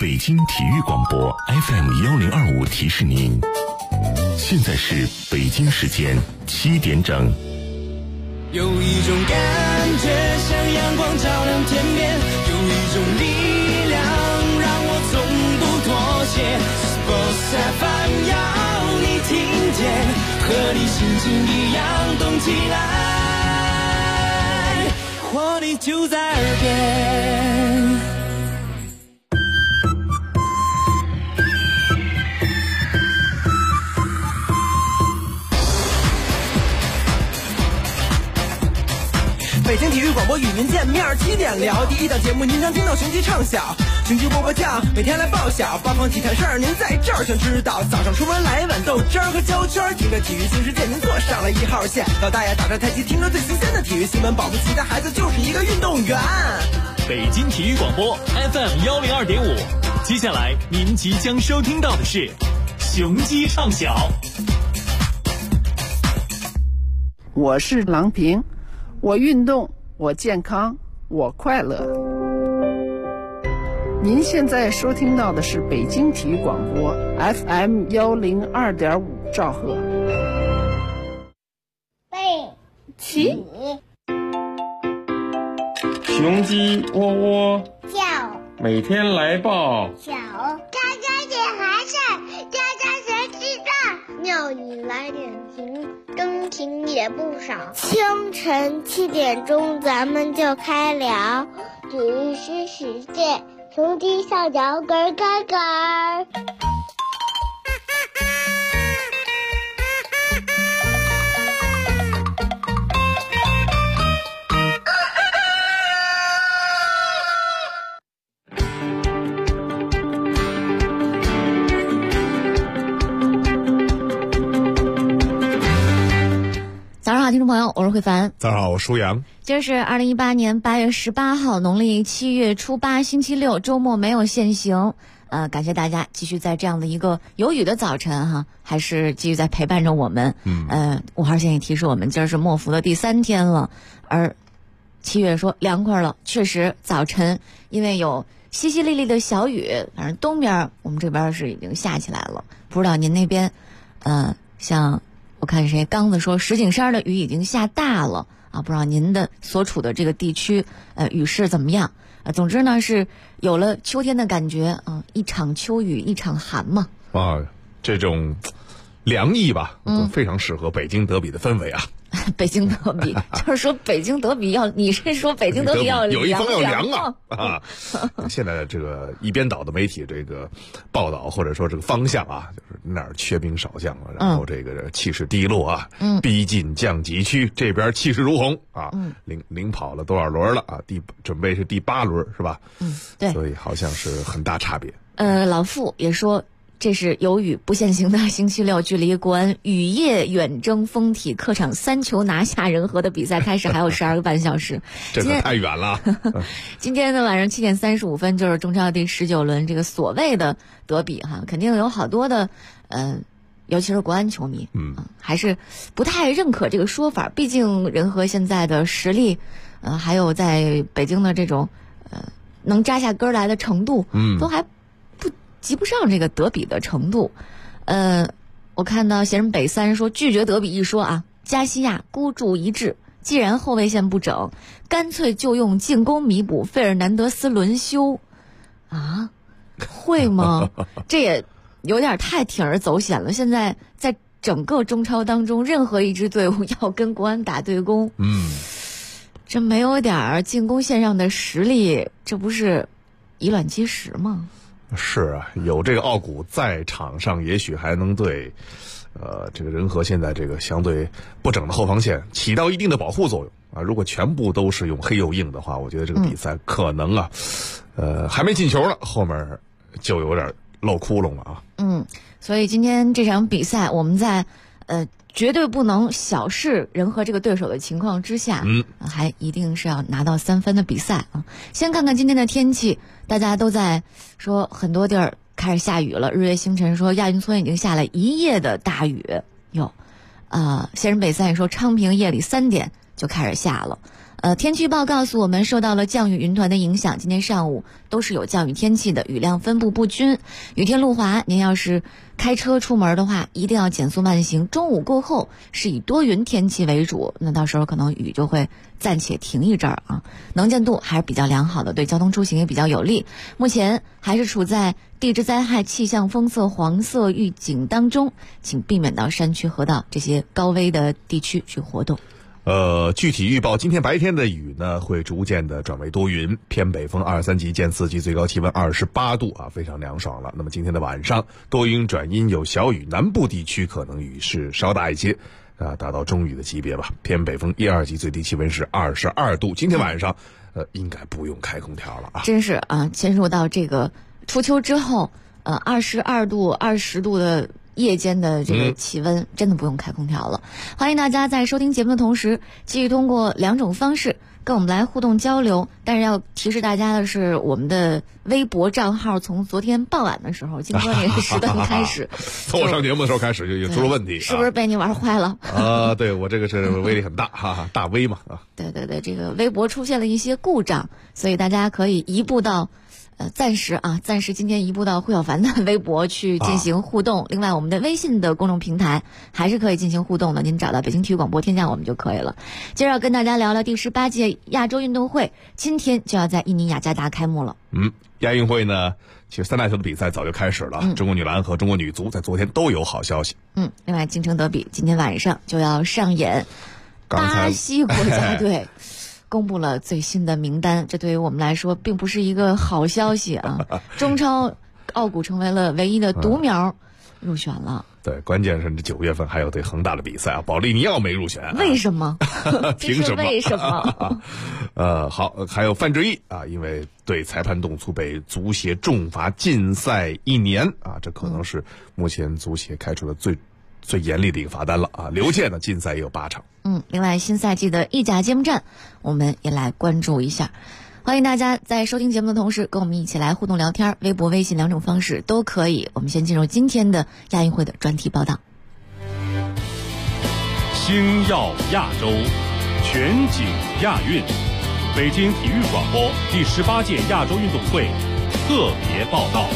北京体育广播 FM1025提示您，现在是北京时间7点整。 有一种感觉像阳光照亮天边，有一种力量让我从不妥协。Sports FM 要你听见，和你心情一样动起来，活力就在耳边。 北京体育广播与您见面，7点聊第一档节目，您常听到雄鸡唱晓，雄鸡波波酱，每天来报晓，八方体坛事儿您在这儿全知道。早上出门来碗豆汁儿和焦圈，听着体育新世界，您坐上了1号线。老大爷打着太极，听着最新鲜的体育新闻，保不齐的孩子就是一个运动员。 北京体育广播 FM102.5，接下来您即将收听到的是雄鸡唱晓。 我是郎平，我运动，我健康，我快乐。您现在收听到的是北京体育广播 FM102.5兆赫。 背起雄鸡窝窝叫， 每天来报小家家点孩子，家家谁知道？鸟你来点评，更听也不少。清晨7点钟，咱们就开聊体育新世界，雄鸡小脚跟跟跟。 早上好，听众朋友，我是慧凡。 早上好，我舒阳。 今儿是2018年8月18号，农历7月初8，星期六，周末没有限行。感谢大家继续在这样的一个有雨的早晨哈，还是继续在陪伴着我们。5号线也提示我们，今儿是默伏的第3天了，而7月说凉快了，确实早晨因为有淅淅沥沥的小雨，反正东边我们这边是已经下起来了，不知道您那边，像我看谁刚子说石景山的雨已经下大了啊，不知道您的所处的这个地区雨势怎么样总之呢是有了秋天的感觉啊，一场秋雨一场寒嘛。 这种凉意吧，非常适合北京德比的氛围啊。 北京德比就是说北京德比要，你是说北京德比要有一方要凉啊现在这个一边倒的媒体这个报道或者说这个方向啊，就是哪儿缺兵少将了，然后这个气势低落啊，逼近降级区，这边气势如虹啊，领跑了多少轮了啊？准备是第8轮是吧？ 对， 所以好像是很大差别。 老傅也说，这是有雨不限行的星期六，距离国安雨夜远征丰体客场3球拿下仁和的比赛开始还有12个半小时， 这可太远了。 今天的晚上7点35分就是中超第19轮这个所谓的德比哈，肯定有好多的尤其是国安球迷还是不太认可这个说法，毕竟仁和现在的实力还有在北京的这种能扎下根来的程度都还及不上这个德比的程度。我看到闲人北3说拒绝德比一说啊，加西亚孤注一掷，既然后卫线不整，干脆就用进攻弥补，费尔南德斯轮休啊，会吗？这也有点太铤而走险了。现在在整个中超当中，任何一支队伍要跟国安打对攻，这没有点进攻线上的实力，这不是以卵击石吗？ 是啊，有这个奥古在场上，也许还能对这个仁和现在这个相对不整的后防线起到一定的保护作用啊。如果全部都是用黑又硬的话，我觉得这个比赛可能还没进球呢，后面就有点漏窟窿了啊。 所以今天这场比赛我们在绝对不能小视仁和这个对手的情况之下，还一定是要拿到3分的比赛啊。先看看今天的天气，大家都在说很多地儿开始下雨了。日月星辰说亚运村已经下了1夜的大雨，闲人北3也说昌平夜里3点就开始下了。 天气预报告诉我们，受到了降雨云团的影响，今天上午都是有降雨天气的，雨量分布不均，雨天路滑。您要是开车出门的话，一定要减速慢行。中午过后是以多云天气为主，那到时候可能雨就会暂且停一阵儿啊。能见度还是比较良好的，对交通出行也比较有利。目前还是处在地质灾害气象封测黄色预警当中，请避免到山区、河道这些高危的地区去活动。 具体预报，今天白天的雨呢会逐渐的转为多云，偏北风2-3级见4级，最高气温28度啊，非常凉爽了。那么今天的晚上多云转阴有小雨，南部地区可能雨势稍大一些啊，达到中雨的级别吧。偏北风1-2级，最低气温是22度。今天晚上应该不用开空调了啊。 真是啊，进入到这个初秋之后，22度、20度的夜间的这个气温，真的不用开空调了。欢迎大家在收听节目的同时，继续通过2种方式跟我们来互动交流。但是要提示大家的是，我们的微博账号从昨天傍晚的时候，金哥那个时段开始， 从我上节目的时候开始就出了问题， 是不是被你玩坏了？ 对，我这个是威力很大，哈哈，大 V 嘛啊。 对，这个微博出现了一些故障，所以大家可以移步到。暂时今天移步到胡小凡的微博去进行互动。另外，我们的微信的公众平台还是可以进行互动的，您找到北京体育广播添加我们就可以了。接着要跟大家聊聊第18届亚洲运动会，今天就要在印尼雅加达开幕了。 亚运会呢，其实3大球的比赛早就开始了，中国女篮和中国女足在昨天都有好消息。 另外京城德比今天晚上就要上演，巴西国家队公布了最新的名单，这对于我们来说并不是一个好消息啊！中超奥古成为了唯一的独苗入选了。 对，关键是9月份还有对恒大的比赛啊，保利尼奥没入选， 为什么？ 凭什么？ 为什么？ 好，还有范志毅啊，因为对裁判动粗被足协重罚禁赛1年啊，这可能是目前足协开出的最严厉的一个罚单了啊！刘健呢，禁赛也有8场。 另外新赛季的意甲揭幕战，我们也来关注一下。欢迎大家在收听节目的同时，跟我们一起来互动聊天，微博、微信2种方式都可以。我们先进入今天的亚运会的专题报道。 星耀亚洲，全景亚运，北京体育广播第18届亚洲运动会特别报道。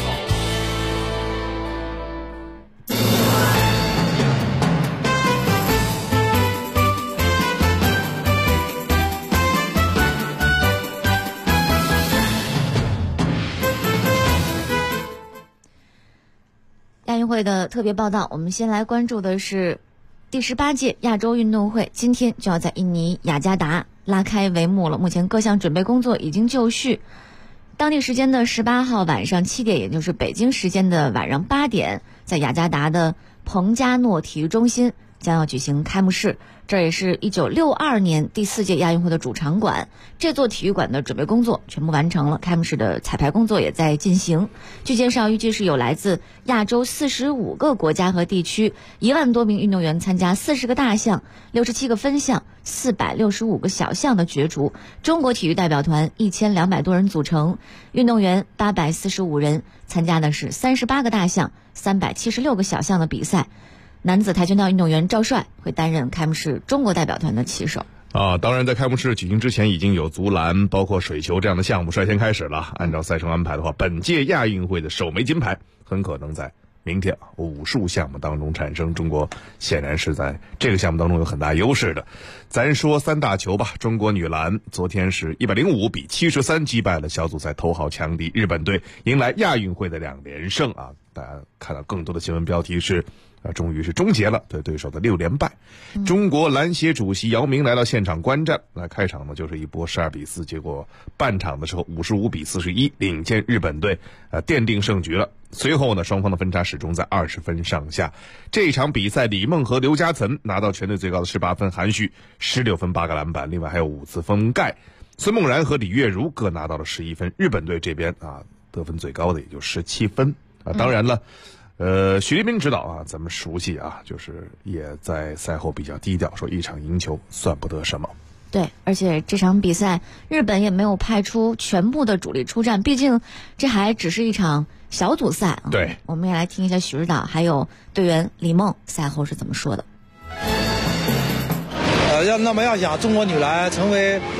亚运会的特别报道，我们先来关注的是第18届亚洲运动会，今天就要在印尼雅加达拉开帷幕了。目前各项准备工作已经就绪，当地时间的18号晚上7点，也就是北京时间的晚上8点，在雅加达的彭加诺体育中心将要举行开幕式。这也是1962年第4届亚运会的主场馆，这座体育馆的准备工作全部完成了，开幕式的彩排工作也在进行。据介绍，预计是有来自亚洲45个国家和地区1万多名运动员参加40个大项、67个分项、465个小项的角逐。中国体育代表团1200多人组成，运动员845人，参加的是38个大项、376个小项的比赛。男子跆拳道运动员赵帅会担任开幕式中国代表团的旗手。 当然在开幕式举行之前已经有足篮包括水球这样的项目率先开始了。按照赛程安排的话，本届亚运会的首枚金牌很可能在明天武术项目当中产生。中国显然是在这个项目当中有很大优势的。咱说3大球吧，中国女篮昨天是105比73击败了小组赛头号强敌日本队，迎来亚运会的2连胜啊！大家看到更多的新闻标题是终于是终结了对对手的6连败。中国篮协主席姚明来到现场观战，那开场呢就是一波12比4，结果半场的时候55比41领先日本队，奠定胜局了。随后呢，双方的分差始终在20分上下。这一场比赛，李梦和刘家岑拿到全队最高的18分，韩旭16分8个篮板，另外还有5次封盖。孙梦然和李月如各拿到了11分。日本队这边得分最高的也就17分当然了。许立斌指导咱们熟悉就是也在赛后比较低调，说一场赢球算不得什么。 对，而且这场比赛日本也没有派出全部的主力出战，毕竟这还只是一场小组赛对， 我们也来听一下许指导还有队员李梦赛后是怎么说的。 那么要想中国女篮成为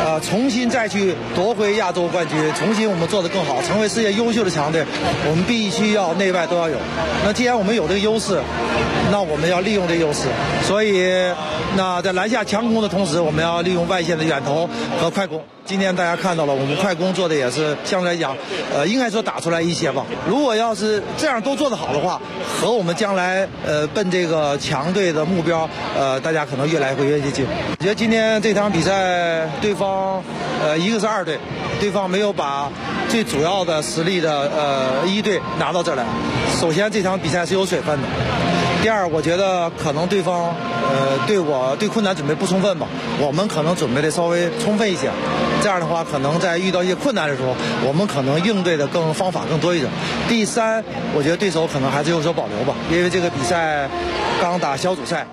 重新再去夺回亚洲冠军，重新我们做得更好，成为世界优秀的强队，我们必须要内外都要有。那既然我们有这个优势，那我们要利用这个优势。所以，那在篮下强攻的同时，我们要利用外线的远投和快攻。今天大家看到了，我们快攻做的也是相对来讲，应该说打出来一些吧。如果要是这样都做得好的话，和我们将来奔这个强队的目标，大家可能越来越接近。我觉得今天这场比赛，对方一个是2队，对方没有把最主要的实力的1队拿到这儿来。首先这场比赛是有水分的。第二，我觉得可能对方对困难准备不充分吧，我们可能准备的稍微充分一些。这样的话，可能在遇到一些困难的时候，我们可能应对的方法更多一点。第三，我觉得对手可能还是有所保留吧，因为这个比赛刚打小组赛。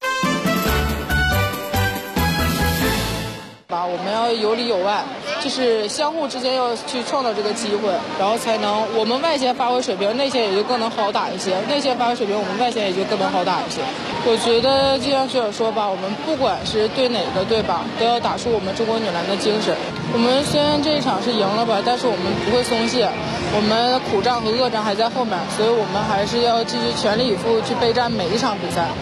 我们要有里有外，就是相互之间要去创造这个机会，然后才能我们外线发挥水平，内线也就更能好打一些；内线发挥水平，我们外线也就更能好打一些。我觉得就像学友说吧，我们不管是对哪个队吧，都要打出我们中国女篮的精神。我们虽然这一场是赢了吧，但是我们不会松懈，我们苦战和恶战还在后面，所以我们还是要继续全力以赴去备战每一场比赛。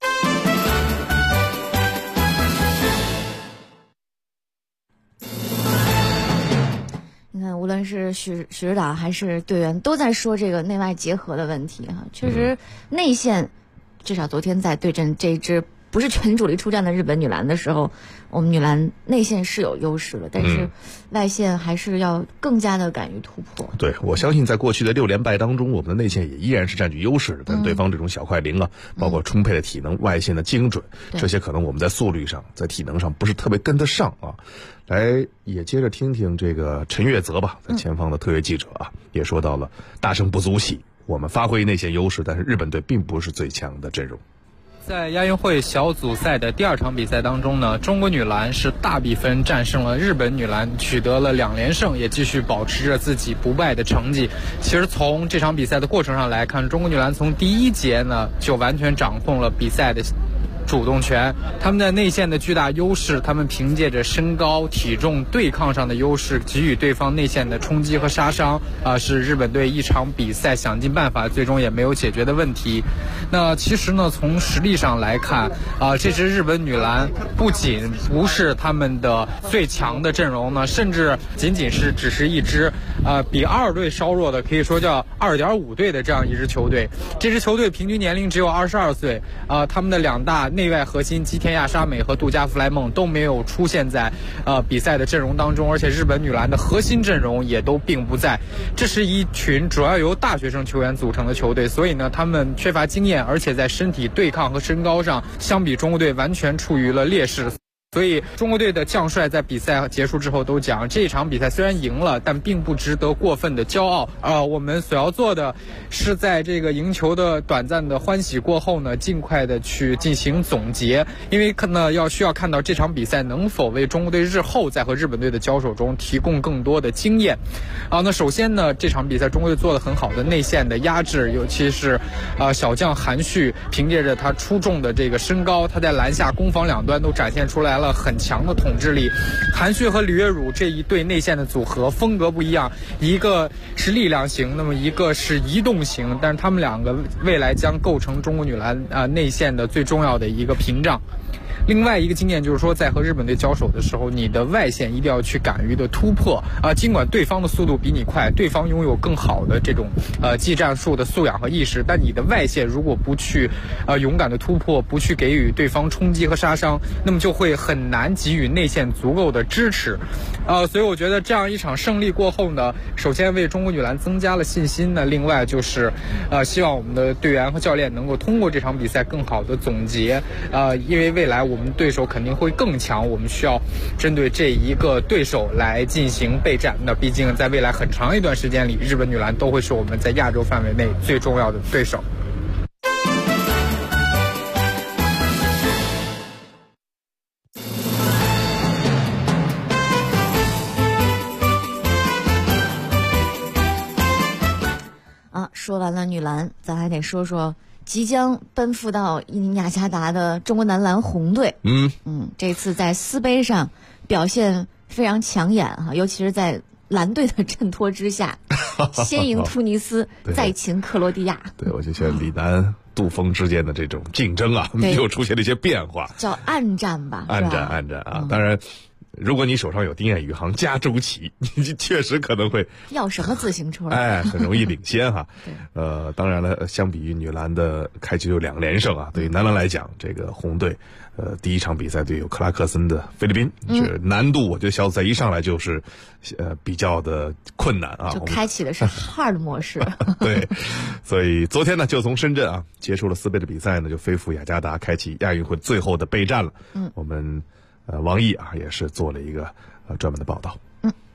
你看，无论是许指导还是队员，都在说这个内外结合的问题哈。确实，内线至少昨天在对阵这支不是全主力出战的日本女篮的时候，我们女篮内线是有优势的，但是外线还是要更加的敢于突破。 对，我相信在过去的6连败当中，我们的内线也依然是占据优势的，但对方这种小快灵啊，包括充沛的体能、外线的精准，这些可能我们在速率上、在体能上不是特别跟得上啊。来，也接着听听这个陈月泽吧，在前方的特约记者啊，也说到了大胜不足喜，我们发挥内线优势，但是日本队并不是最强的阵容。 在亚运会小组赛的第2场比赛当中呢，中国女篮是大比分战胜了日本女篮，取得了2连胜，也继续保持着自己不败的成绩。其实从这场比赛的过程上来看，中国女篮从第1节呢就完全掌控了比赛的主动权，他们在内线的巨大优势，他们凭借着身高、体重、对抗上的优势，给予对方内线的冲击和杀伤，是日本队一场比赛想尽办法，最终也没有解决的问题。那其实呢，从实力上来看，这支日本女篮不仅不是他们的最强的阵容呢，甚至只是一支比2队稍弱的，可以说叫2.5队的这样一支球队。这支球队平均年龄只有22岁，他们的2大内外核心吉田亚沙美和杜嘉弗莱梦都没有出现在比赛的阵容当中，而且日本女篮的核心阵容也都并不在。这是一群主要由大学生球员组成的球队，所以呢，他们缺乏经验，而且在身体对抗和身高上，相比中国队完全处于了劣势。所以中国队的将帅在比赛结束之后都讲，这场比赛虽然赢了，但并不值得过分的骄傲。我们所要做的是在这个赢球的短暂的欢喜过后呢，尽快的去进行总结，因为需要看到这场比赛能否为中国队日后在和日本队的交手中提供更多的经验。那首先呢，这场比赛中国队做得很好的内线的压制，尤其是小将韩旭凭借着他出众的这个身高，他在篮下攻防两端都展现出来了很强的统治力。韩旭和李月汝这一对内线的组合风格不一样，一个是力量型，那么一个是移动型，但是他们2个未来将构成中国女篮内线的最重要的一个屏障。另外一个经验就是说，在和日本队交手的时候，你的外线一定要去敢于的突破尽管对方的速度比你快，对方拥有更好的这种技战术的素养和意识，但你的外线如果不去勇敢的突破，不去给予对方冲击和杀伤，那么就会很难给予内线足够的支持。所以我觉得这样一场胜利过后呢，首先为中国女篮增加了信心呢，另外就是希望我们的队员和教练能够通过这场比赛更好的总结因为未来我们对手肯定会更强，我们需要针对这一个对手来进行备战。那毕竟在未来很长一段时间里，日本女篮都会是我们在亚洲范围内最重要的对手。 说完了女篮，咱还得说说即将奔赴到印尼雅加达的中国男篮红队。这次在斯杯上表现非常抢眼哈，尤其是在蓝队的衬托之下，先赢突尼斯，再擒克罗地亚。 对，我就觉得李楠、杜锋之间的这种竞争啊，又出现了一些变化， 叫暗战吧？ 暗战啊！当然，如果你手上有丁彦雨航加周琦，你确实可能会要什么自行车？ 很容易领先哈。当然了，相比于女篮的开局有2连胜啊，对于男篮来讲，这个红队第一场比赛对有克拉克森的菲律宾，是难度我觉得小组赛一上来就是比较的困难啊， 就开启的是 hard 模式。 对，所以昨天呢就从深圳啊结束了4杯的比赛呢，就飞赴雅加达开启亚运会最后的备战了。我们王毅啊也是做了一个专门的报道。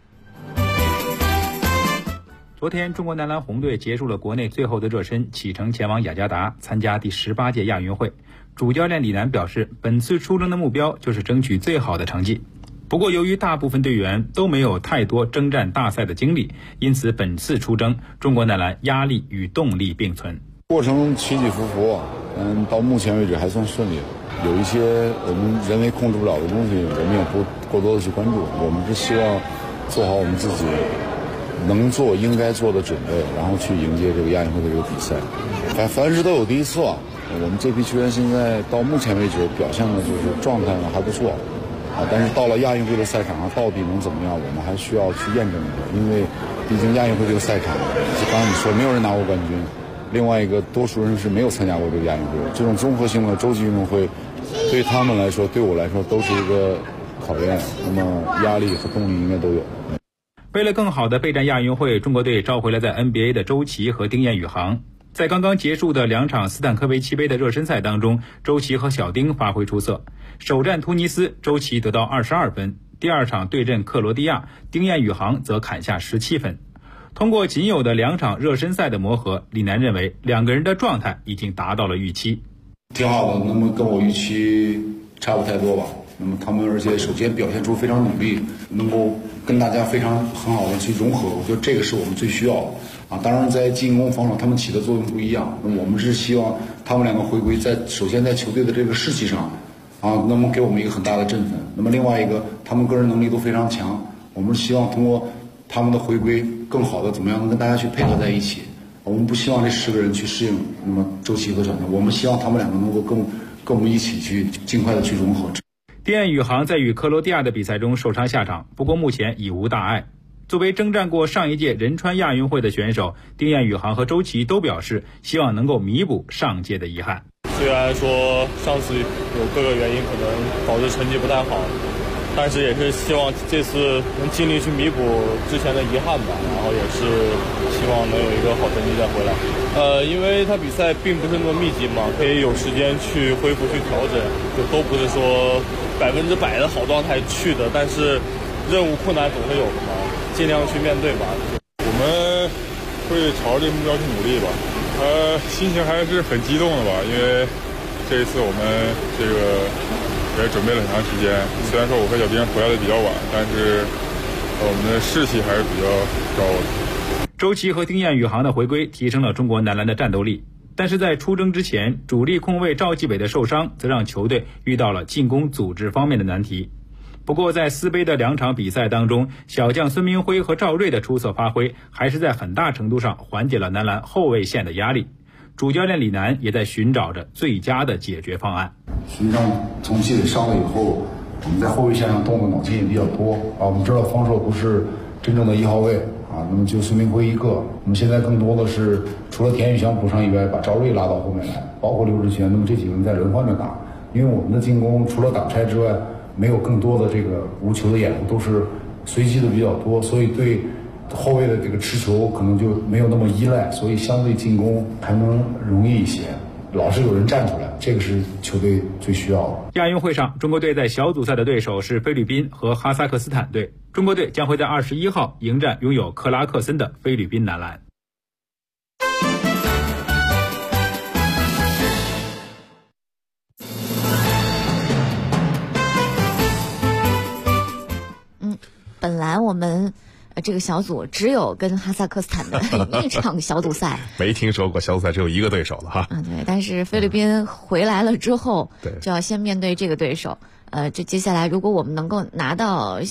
昨天中国男篮红队结束了国内最后的热身，启程前往雅加达参加第18届亚运会。主教练李楠表示，本次出征的目标就是争取最好的成绩。不过由于大部分队员都没有太多征战大赛的经历，因此本次出征中国男篮压力与动力并存。 过程起起伏伏，到目前为止还算顺利。有一些我们人为控制不了的东西，我们也不过多的去关注。我们是希望做好我们自己能做应该做的准备，然后去迎接这个亚运会的这个比赛。凡事都有第一次啊。我们这批球员现在到目前为止表现的就是状态呢还不错啊，但是到了亚运会的赛场上到底能怎么样，我们还需要去验证一下。因为毕竟亚运会这个赛场，就刚才你说没有人拿过冠军，另外一个多数人是没有参加过这个亚运会，这种综合性的洲际运动会对他们来说，对我来说都是一个考验，那么压力和动力应该都有。 为了更好的备战亚运会，中国队召回了在 NBA 的周琦和丁彦雨航。在刚刚结束的2场斯坦科维奇杯的热身赛当中，周琦和小丁发挥出色。首战突尼斯，周琦得到22分；第2场对阵克罗地亚，丁彦雨航则砍下17分。通过仅有的2场热身赛的磨合，李楠认为2个人的状态已经达到了预期。 挺好的，那么跟我预期差不太多吧。那么他们而且首先表现出非常努力，能够跟大家很好的去融合，我觉得这个是我们最需要的啊。当然在进攻防守他们起的作用不一样，那么我们是希望他们2个回归首先在球队的这个士气上啊，那么给我们一个很大的振奋。那么另外一个，他们个人能力都非常强，我们希望通过他们的回归更好的怎么样能跟大家去配合在一起。我们不希望这10个人去适应那么周琦和小丁，我们希望他们2个能够跟我们一起去尽快的去融合。 丁彦雨航在与克罗地亚的比赛中受伤下场，不过目前已无大碍。作为征战过上一届仁川亚运会的选手，丁彦雨航和周琦都表示希望能够弥补上届的遗憾。 虽然说上次有各个原因可能导致成绩不太好，但是也是希望这次能尽力去弥补之前的遗憾吧，然后也是希望能有一个好成绩再回来。因为他比赛并不是那么密集嘛，可以有时间去恢复去调整，就都不是说100%的好状态去的，但是任务困难总是有的嘛，尽量去面对吧。 我们会朝着这个目标去努力吧。心情还是很激动的吧，因为这一次我们这个也准备了很长时间。虽然说我和小丁回来的比较晚，但是我们的士气还是比较高的。 周琦和丁彦雨航的回归提升了中国男篮的战斗力，但是在出征之前，主力控卫赵继伟的受伤则让球队遇到了进攻组织方面的难题。不过在4杯的2场比赛当中，小将孙明辉和赵睿的出色发挥还是在很大程度上缓解了男篮后卫线的压力。主教练李楠也在寻找着最佳的解决方案。 实际上从继伟伤了以后，我们在后卫线上动的脑筋也比较多啊。我们知道方硕不是真正的1号位啊，那么就孙明辉一个。我们现在更多的是除了田宇翔补上以外，把赵睿拉到后面来，包括刘志轩，那么这几个人在轮换着打。因为我们的进攻除了挡拆之外，没有更多的这个无球的掩护，都是随机的比较多，所以对后卫的这个持球可能就没有那么依赖，所以相对进攻还能容易一些。老是有人站出来，这个是球队最需要的。 亚运会上，中国队在小组赛的对手是菲律宾和哈萨克斯坦队，中国队将会在21号迎战拥有克拉克森的菲律宾男篮。 本来我们这个小组只有跟哈萨克斯坦的一场小组赛， 没听说过小组赛只有一个对手了哈。 对，但是菲律宾回来了之后，就要先面对这个对手。这接下来如果我们能够拿到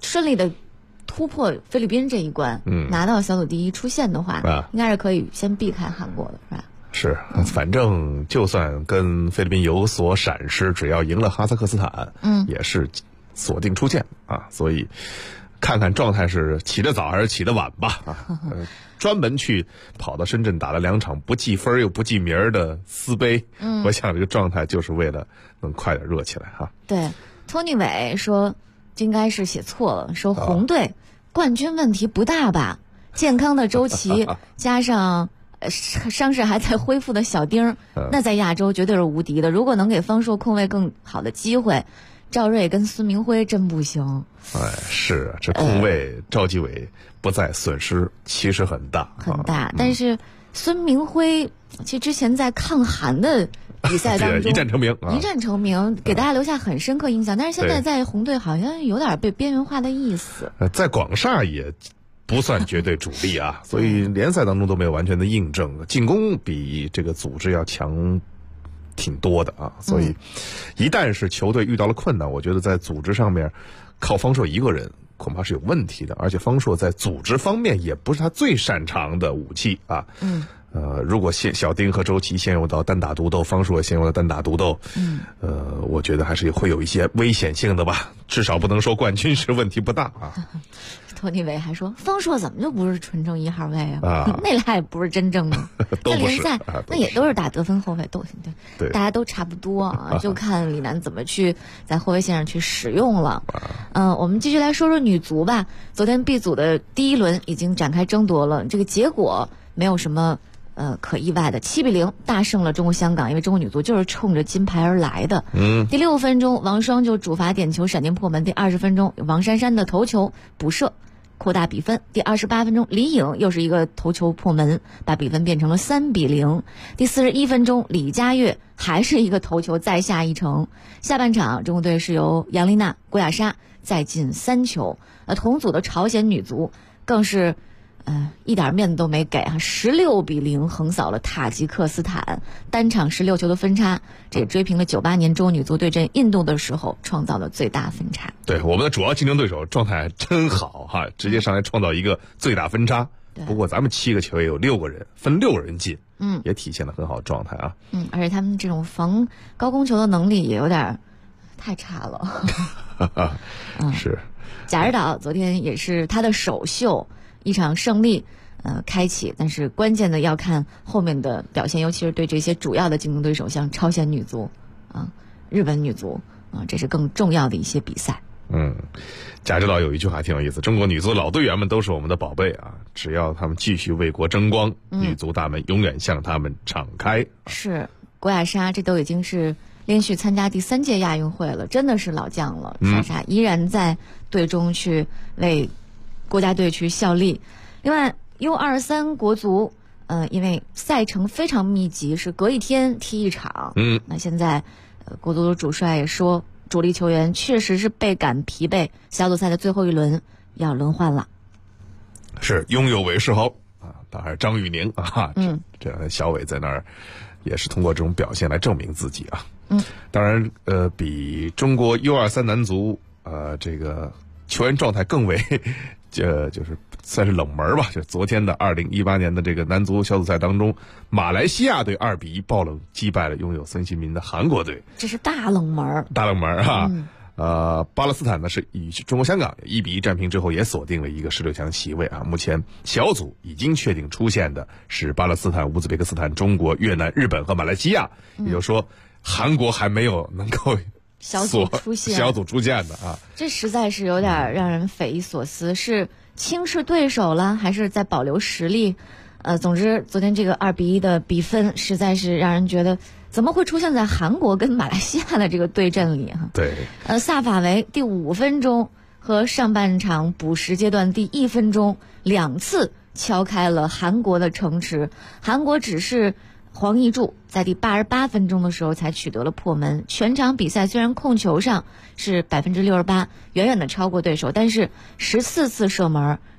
顺利的突破菲律宾这一关，拿到小组第一出线的话，应该是可以先避开韩国的，是吧？ 是，反正就算跟菲律宾有所闪失，只要赢了哈萨克斯坦，也是锁定出线啊。所以看看状态是起得早还是起得晚吧啊。专门去跑到深圳打了2场不记分又不记名的私杯，我想这个状态就是为了能快点热起来哈。 对，托尼伟说应该是写错了，说红队冠军问题不大吧？健康的周琦加上伤势还在恢复的小丁，那在亚洲绝对是无敌的。如果能给方硕控卫更好的机会，赵睿跟孙铭徽真不行。 是这控卫赵继伟不在，损失其实很大很大。但是孙铭徽其实之前在抗韩的比赛当中一战成名， 给大家留下很深刻印象。但是现在在红队好像有点被边缘化的意思。 在广厦也不算绝对主力啊，所以联赛当中都没有完全的印证，进攻比这个组织要强挺多的啊。所以一旦是球队遇到了困难，我觉得在组织上面靠方硕一个人恐怕是有问题的，而且方硕在组织方面也不是他最擅长的武器啊。如果小丁和周琦陷入到单打独斗，方硕陷入到单打独斗，我觉得还是会有一些危险性的吧，至少不能说冠军是问题不大啊。 托尼维还说，方硕怎么就不是纯正1号位啊？那俩也不是真正的，在联赛那也都是打得分后卫，对，大家都差不多啊，就看李楠怎么去在后卫线上去使用了。我们继续来说说女足吧。昨天 B 组的第1轮已经展开争夺了，这个结果没有什么可意外的，7-0大胜了中国香港，因为中国女足就是冲着金牌而来的。第6分钟，王霜就主罚点球闪电破门。第20分钟，王珊珊的头球补射扩大比分。第28分钟，李颖又是一个头球破门，把比分变成了3-0。第41分钟，李佳悦还是一个头球再下一城。下半场，中国队是由杨丽娜、郭雅莎再进3球。同组的朝鲜女足更是一点面子都没给啊，16-0横扫了塔吉克斯坦，单场16球的分差，这也追平了98年中国女足对阵印度的时候创造的最大分差。 对，我们的主要竞争对手状态真好哈，直接上来创造一个最大分差。不过咱们7个球也有6个人，分6个人进，也体现了很好的状态啊。 而且他们这种防高空球的能力也有点太差了。 是。 贾日岛昨天也是他的首秀。一场胜利开启，但是关键的要看后面的表现，尤其是对这些主要的竞争对手，像朝鲜女足日本女足这是更重要的一些比赛。 贾指导有一句话挺有意思，中国女足老队员们都是我们的宝贝啊，只要他们继续为国争光，女足大门永远向他们敞开。 是郭雅莎，这都已经是连续参加第3届亚运会了，真的是老将了。莎莎依然在队中去为国家队去效力。另外 U23 国足因为赛程非常密集，是隔一天踢一场。那现在国足的主帅也说，主力球员确实是倍感疲惫，小组赛的最后一轮要轮换了。 是拥有韦世豪啊，当然张玉宁啊，这小伟在那儿也是通过这种表现来证明自己啊。当然比中国 U23 男足这个球员状态更为就是算是冷门吧，就是昨天的2018年的这个男足小组赛当中，马来西亚队2-1爆冷击败了拥有孙兴民的韩国队， 这是大冷门啊。巴勒斯坦呢是与中国香港1-1战平之后也锁定了一个16强席位啊。目前小组已经确定出现的是巴勒斯坦、乌兹别克斯坦、中国、越南、日本和马来西亚，也就是说韩国还没有能够小组出现的啊， 这实在是有点让人匪夷所思，是轻视对手了，还是在保留实力？总之昨天这个2-1的比分实在是让人觉得怎么会出现在韩国跟马来西亚的这个对阵里哈？ 对， 萨法维第5分钟和上半场补时阶段第1分钟2次敲开了韩国的城池，韩国只是黄义柱在第88分钟的时候才取得了破门。全场比赛虽然控球上是68%，远远的超过对手，但是14次射门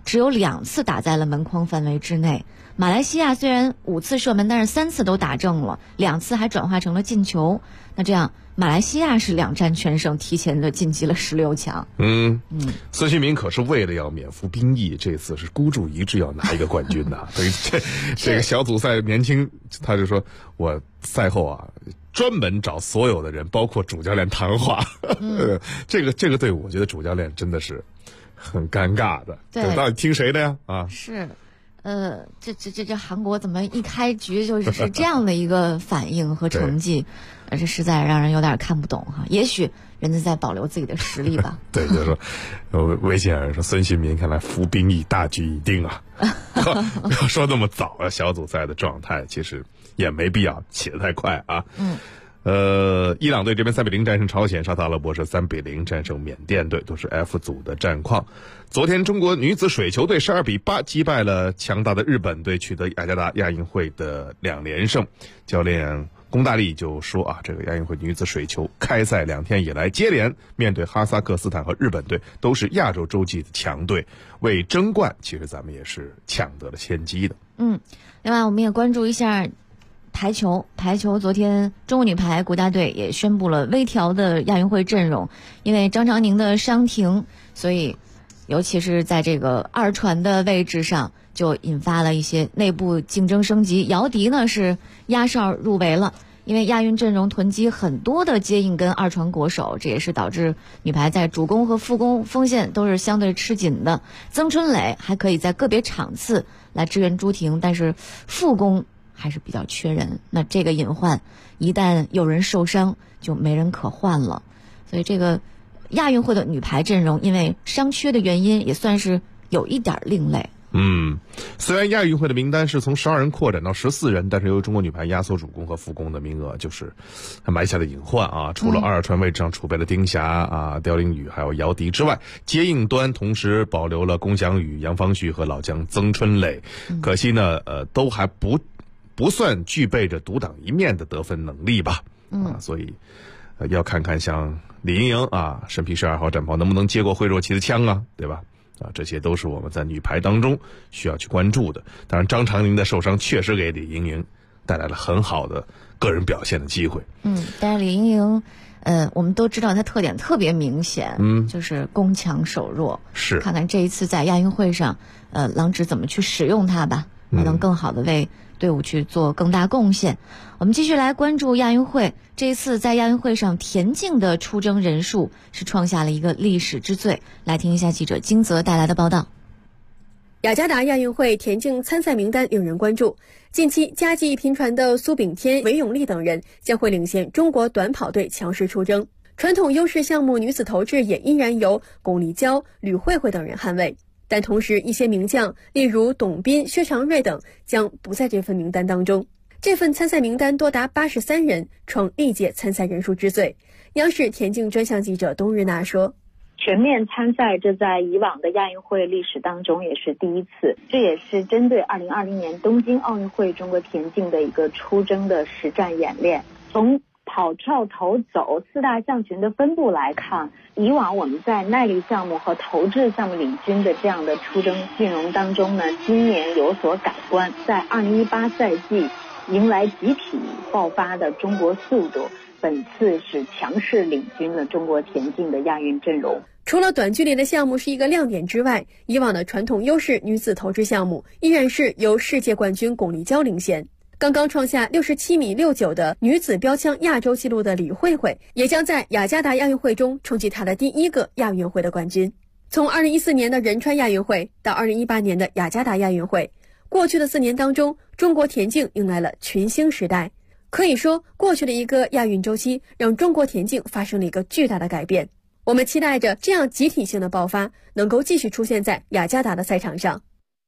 只有2次打在了门框范围之内。马来西亚虽然5次射门，但是3次都打正了，2次还转化成了进球。那这样马来西亚是2战全胜，提前的晋级了16强。 孙兴民可是为了要免服兵役，这次是孤注一掷要拿一个冠军呐。所以这个小组赛年轻，他就说我赛后啊专门找所有的人，包括主教练谈话。这个队伍，我觉得主教练真的是很尴尬的。 对， 到底听谁的呀？啊， 是。这韩国怎么一开局就是这样的一个反应和成绩，这实在让人有点看不懂哈。也许人家在保留自己的实力吧。 对，就是说，微信上说孙兴民看来服兵役大局已定啊。不要说那么早啊，小组赛的状态其实也没必要起得太快啊。伊朗队这边3-0战胜朝鲜，沙特阿拉伯是3-0战胜缅甸队，都是 F 组的战况。昨天中国女子水球队12-8击败了强大的日本队，取得雅加达亚运会的2连胜。教练龚大力就说啊，这个亚运会女子水球开赛2天以来，接连面对哈萨克斯坦和日本队，都是亚洲洲际的强队，为争冠其实咱们也是抢得了先机的。 另外我们也关注一下排球，昨天中国女排国家队也宣布了微调的亚运会阵容，因为张常宁的伤停，所以尤其是在这个2传的位置上，就引发了一些内部竞争升级。姚迪呢是压哨入围了，因为亚运阵容囤积很多的接应跟2传国手，这也是导致女排在主攻和副攻锋线都是相对吃紧的。曾春蕾还可以在个别场次来支援朱婷，但是副攻还是比较缺人，那这个隐患一旦有人受伤就没人可换了。所以这个亚运会的女排阵容因为伤缺的原因也算是有一点另类。 虽然亚运会的名单是从12人扩展到14人，但是由于中国女排压缩主攻和副攻的名额，就是埋下的隐患啊。除了2传位置上储备了丁霞啊、刁琳宇还有姚迪之外，接应端同时保留了龚翔宇、杨方旭和老将曾春蕾。可惜呢，都还不算具备着独当一面的得分能力吧。所以要看看像李盈莹啊，身披12号战袍能不能接过惠若琪的枪啊，对吧？这些都是我们在女排当中需要去关注的。当然，张常宁的受伤确实给李盈莹带来了很好的个人表现的机会。 但是李盈莹，我们都知道她特点特别明显，就是攻强守弱。 是， 看看这一次在亚运会上，郎指怎么去使用它吧，还能更好的为队伍去做更大贡献。我们继续来关注亚运会，这一次在亚运会上田径的出征人数是创下了一个历史之最。来听一下记者金泽带来的报道。 雅加达亚运会田径参赛名单令人关注，近期佳绩频传的苏炳添、韦永丽等人将会领衔中国短跑队强势出征，传统优势项目女子投掷也依然由巩立姣、吕慧慧等人捍卫。但同时一些名将，例如董斌、薛长瑞等将不在这份名单当中。这份参赛名单多达83人，创历届参赛人数之最。央视田径专项记者冬日娜说， 全面参赛，这在以往的亚运会历史当中也是第一次，这也是针对2020年东京奥运会中国田径的一个出征的实战演练。从跑、跳、投、走4大项群的分布来看，以往我们在耐力项目和投掷项目领军的这样的出征阵容当中呢，今年有所改观，在2018赛季迎来集体爆发的中国速度，本次是强势领军了中国田径的亚运阵容。 除了短距离的项目是一个亮点之外，以往的传统优势女子投掷项目依然是由世界冠军巩立姣领衔。刚刚创下67.69米的女子标枪亚洲纪录的李慧慧，也将在雅加达亚运会中冲击她的第1个亚运会的冠军。从2014年的仁川亚运会到2018年的雅加达亚运会，过去的4年当中，中国田径迎来了群星时代。可以说，过去的一个亚运周期让中国田径发生了一个巨大的改变。我们期待着这样集体性的爆发能够继续出现在雅加达的赛场上。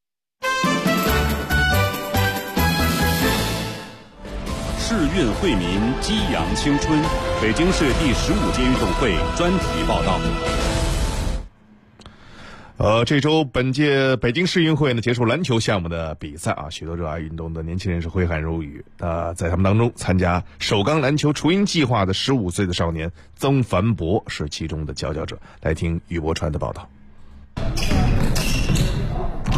世运惠民，激扬青春。北京市第15届运动会专题报道。 这周本届北京市运会呢结束篮球项目的比赛啊，许多热爱运动的年轻人是挥汗如雨。在他们当中，参加首钢篮球雏鹰计划的15岁的少年曾凡博是其中的佼佼者。来听宇博川的报道。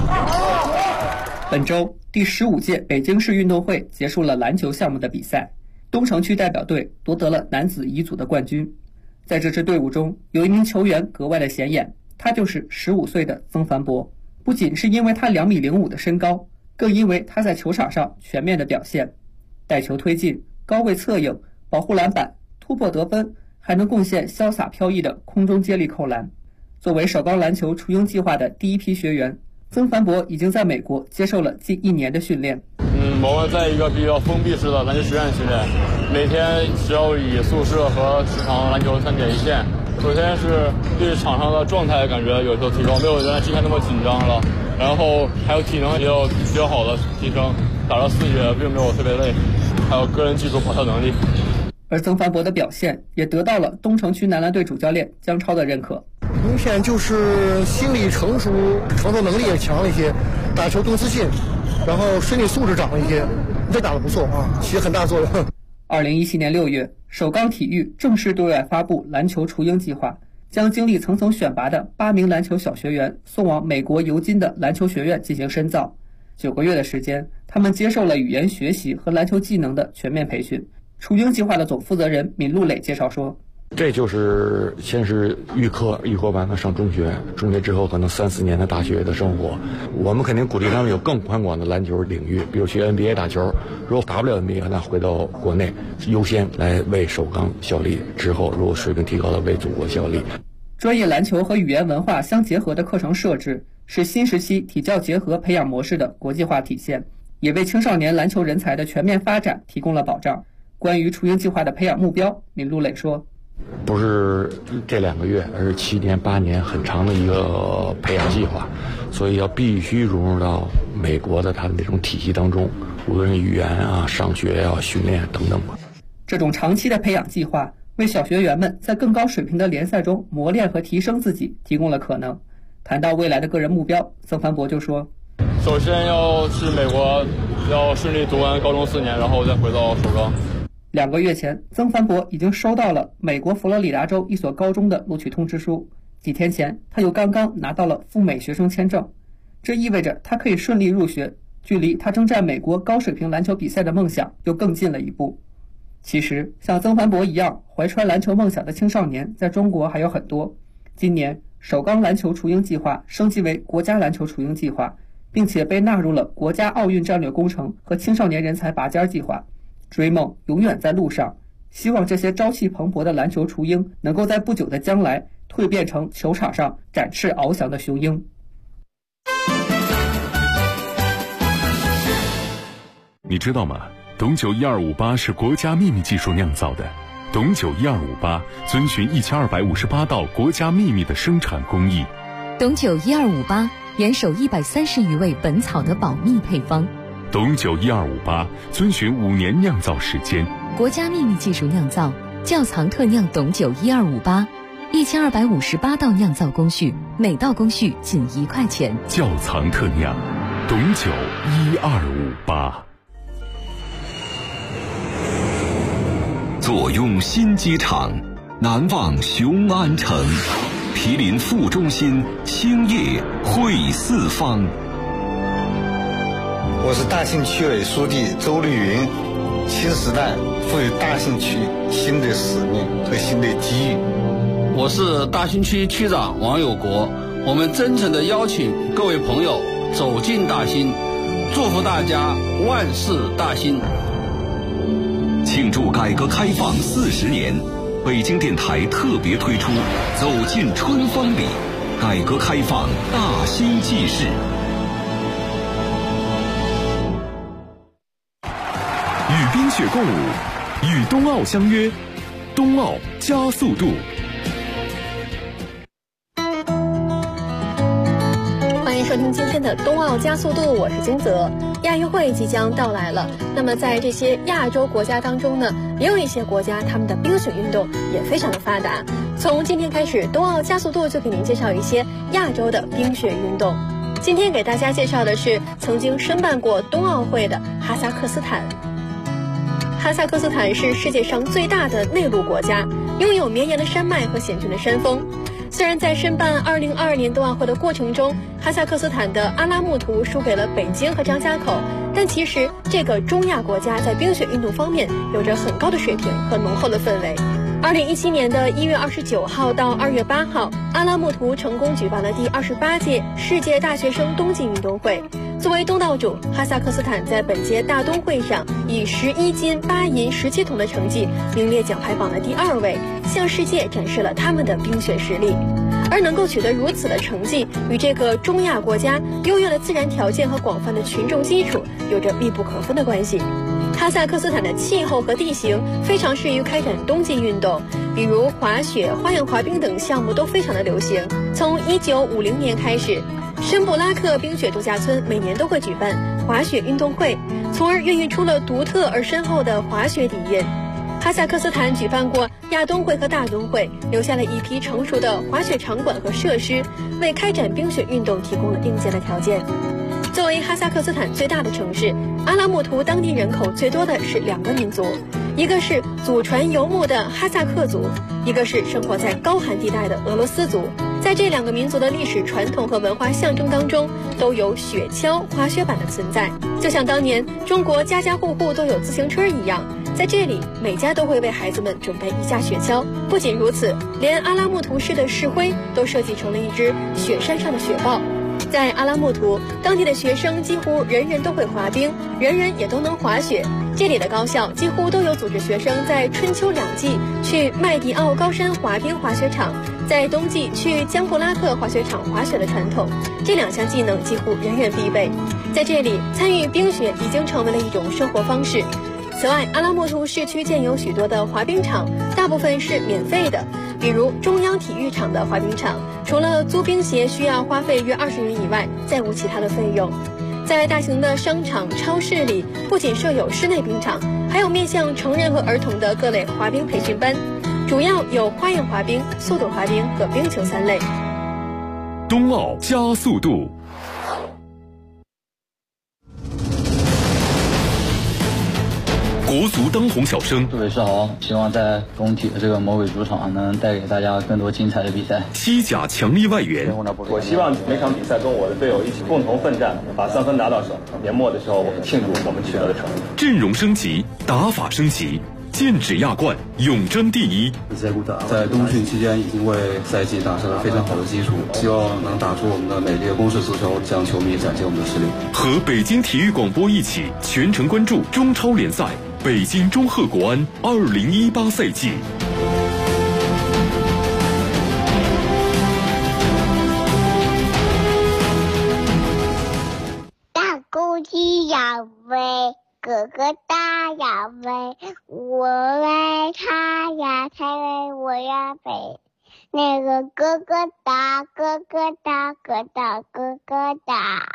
本周第15届北京市运动会结束了篮球项目的比赛，东城区代表队夺得了男子乙组的冠军。在这支队伍中，有一名球员格外的显眼，他就是15岁的曾凡博。不仅是因为他2.05米的身高，更因为他在球场上全面的表现，带球推进、高位策应、保护篮板、突破得分，还能贡献潇洒飘逸的空中接力扣篮。作为首钢篮球雏鹰计划的第一批学员，曾凡博已经在美国接受了近1年的训练。 我们在一个比较封闭式的篮球实验训练，每天只要以宿舍和食堂篮球3点一线。首先是对场上的状态感觉有所提高，没有原来之前那么紧张了，然后还有体能也有比较好的提升，打了4节并没有特别累，还有个人技术跑跳能力。 而曾凡博的表现也得到了东城区男篮队主教练姜超的认可。 明显就是心理成熟，承受能力也强了一些，打球更自信，然后身体素质长了一些，这打得不错啊，起很大作用。 2017年6月，首钢体育正式对外发布篮球雏鹰计划，将经历层层选拔的8名篮球小学员送往美国尤金的篮球学院进行深造。9个月的时间，他们接受了语言学习和篮球技能的全面培训。雏鹰计划的总负责人闵路磊介绍说， 这就是先是预科班的上中学，中学之后可能3、4年的大学的生活。我们肯定鼓励他们有更宽广的篮球领域，比如去 NBA 打球，如果打不了 NBA， 那回到国内优先来为首钢效力，之后如果水平提高了为祖国效力。 专业篮球和语言文化相结合的课程设置，是新时期体教结合培养模式的国际化体现，也为青少年篮球人才的全面发展提供了保障。关于雏鹰计划的培养目标，闵路磊说， 不是这2个月，而是7年、8年很长的一个培养计划，所以要必须融入到美国的它的那种体系当中，无论是语言啊、上学啊、训练等等吧。 这种长期的培养计划为小学员们在更高水平的联赛中磨练和提升自己提供了可能。谈到未来的个人目标，曾凡博就说， 首先要去美国，要顺利读完高中4年，然后再回到首钢。 2个月前，曾凡博已经收到了美国佛罗里达州一所高中的录取通知书。几天前，他又刚刚拿到了赴美学生签证，这意味着他可以顺利入学，距离他征战美国高水平篮球比赛的梦想又更近了一步。其实，像曾凡博一样怀揣篮球梦想的青少年，在中国还有很多。今年，首钢篮球雏鹰计划升级为国家篮球雏鹰计划，并且被纳入了国家奥运战略工程和青少年人才拔尖计划。追梦永远在路上，希望这些朝气蓬勃的篮球雏鹰能够在不久的将来蜕变成球场上展翅翱翔的雄鹰。 你知道吗？董酒1258是国家秘密技术酿造的。董酒1258遵循1258道国家秘密的生产工艺。 董酒1258严守130余味本草的保密配方。 董酒1258遵循5年酿造时间， 国家秘密技术酿造，窖藏特酿董酒1258，1258道酿造工序，每道工序仅1块钱。 窖藏特酿，董酒1258。 坐拥新机场，难忘雄安城，毗邻副中心，兴业汇四方。 我是大兴区委书记周丽云。新时代赋予大兴区新的使命和新的机遇。 我是大兴区区长王有国。我们真诚地邀请各位朋友走进大兴，祝福大家万事大兴。 庆祝改革开放40年，北京电台特别推出走进春风里，改革开放大兴纪事。 与冰雪共舞，与冬奥相约，冬奥加速度。 欢迎收听今天的冬奥加速度，我是金泽。亚运会即将到来了，那么在这些亚洲国家当中呢，也有一些国家他们的冰雪运动也非常的发达。从今天开始，冬奥加速度就给您介绍一些亚洲的冰雪运动。今天给大家介绍的是曾经申办过冬奥会的哈萨克斯坦。哈萨克斯坦是世界上最大的内陆国家，拥有绵延的山脉和险峻的山峰。虽然在申办2022年冬奥会的过程中， 哈萨克斯坦的阿拉木图输给了北京和张家口，但其实这个中亚国家在冰雪运动方面有着很高的水平和浓厚的氛围。2017年的1月29号到2月8号，阿拉木图成功举办了第28届世界大学生冬季运动会。作为东道主，哈萨克斯坦在本届大冬会上以11金8银17铜的成绩名列奖牌榜的第2位，向世界展示了他们的冰雪实力。而能够取得如此的成绩，与这个中亚国家优越的自然条件和广泛的群众基础有着密不可分的关系。哈萨克斯坦的气候和地形非常适于开展冬季运动，比如滑雪、花样滑冰等项目都非常的流行。从1950年开始，申布拉克冰雪度假村每年都会举办滑雪运动会，从而孕育出了独特而深厚的滑雪底蕴。哈萨克斯坦举办过亚冬会和大冬会，留下了一批成熟的滑雪场馆和设施，为开展冰雪运动提供了硬件的条件。作为哈萨克斯坦最大的城市，阿拉木图当地人口最多的是2个民族，一个是祖传游牧的哈萨克族，一个是生活在高寒地带的俄罗斯族。在这2个民族的历史传统和文化象征当中，都有雪橇、滑雪板的存在，就像当年中国家家户户都有自行车一样。在这里，每家都会为孩子们准备一架雪橇。不仅如此，连阿拉木图市的市徽都设计成了一只雪山上的雪豹。在阿拉木图，当地的学生几乎人人都会滑冰，人人也都能滑雪。这里的高校几乎都有组织学生在春秋2季去麦迪奥高山滑冰滑雪场，在冬季去江布拉克滑雪场滑雪的传统。这2项技能几乎人人必备。在这里，参与冰雪已经成为了一种生活方式。此外，阿拉木图市区建有许多的滑冰场，大部分是免费的，比如中央体育场的滑冰场，除了租冰鞋需要花费约20元以外，再无其他的费用。在大型的商场、超市里，不仅设有室内冰场，还有面向成人和儿童的各类滑冰培训班，主要有花样滑冰、速度滑冰和冰球3类。 冬奥加速度。国足当红小生， 各位是好，希望在工体的这个魔鬼主场能带给大家更多精彩的比赛。 西甲强力外援， 我希望每场比赛跟我的队友一起共同奋战，把3分拿到手。年末的时候，我们庆祝我们取得的成绩。 阵容升级，打法升级，剑指亚冠，永争第一。 在冬训期间已经为赛季打下了非常好的基础，希望能打出我们的美丽的攻势足球，向球迷展现我们的实力。 和北京体育广播一起全程关注中超联赛北京中赫国安2018赛季。 大公鸡要飞，哥哥大呀飞，我为他呀才为我呀飞。那个哥哥大，哥哥大，哥大哥哥大。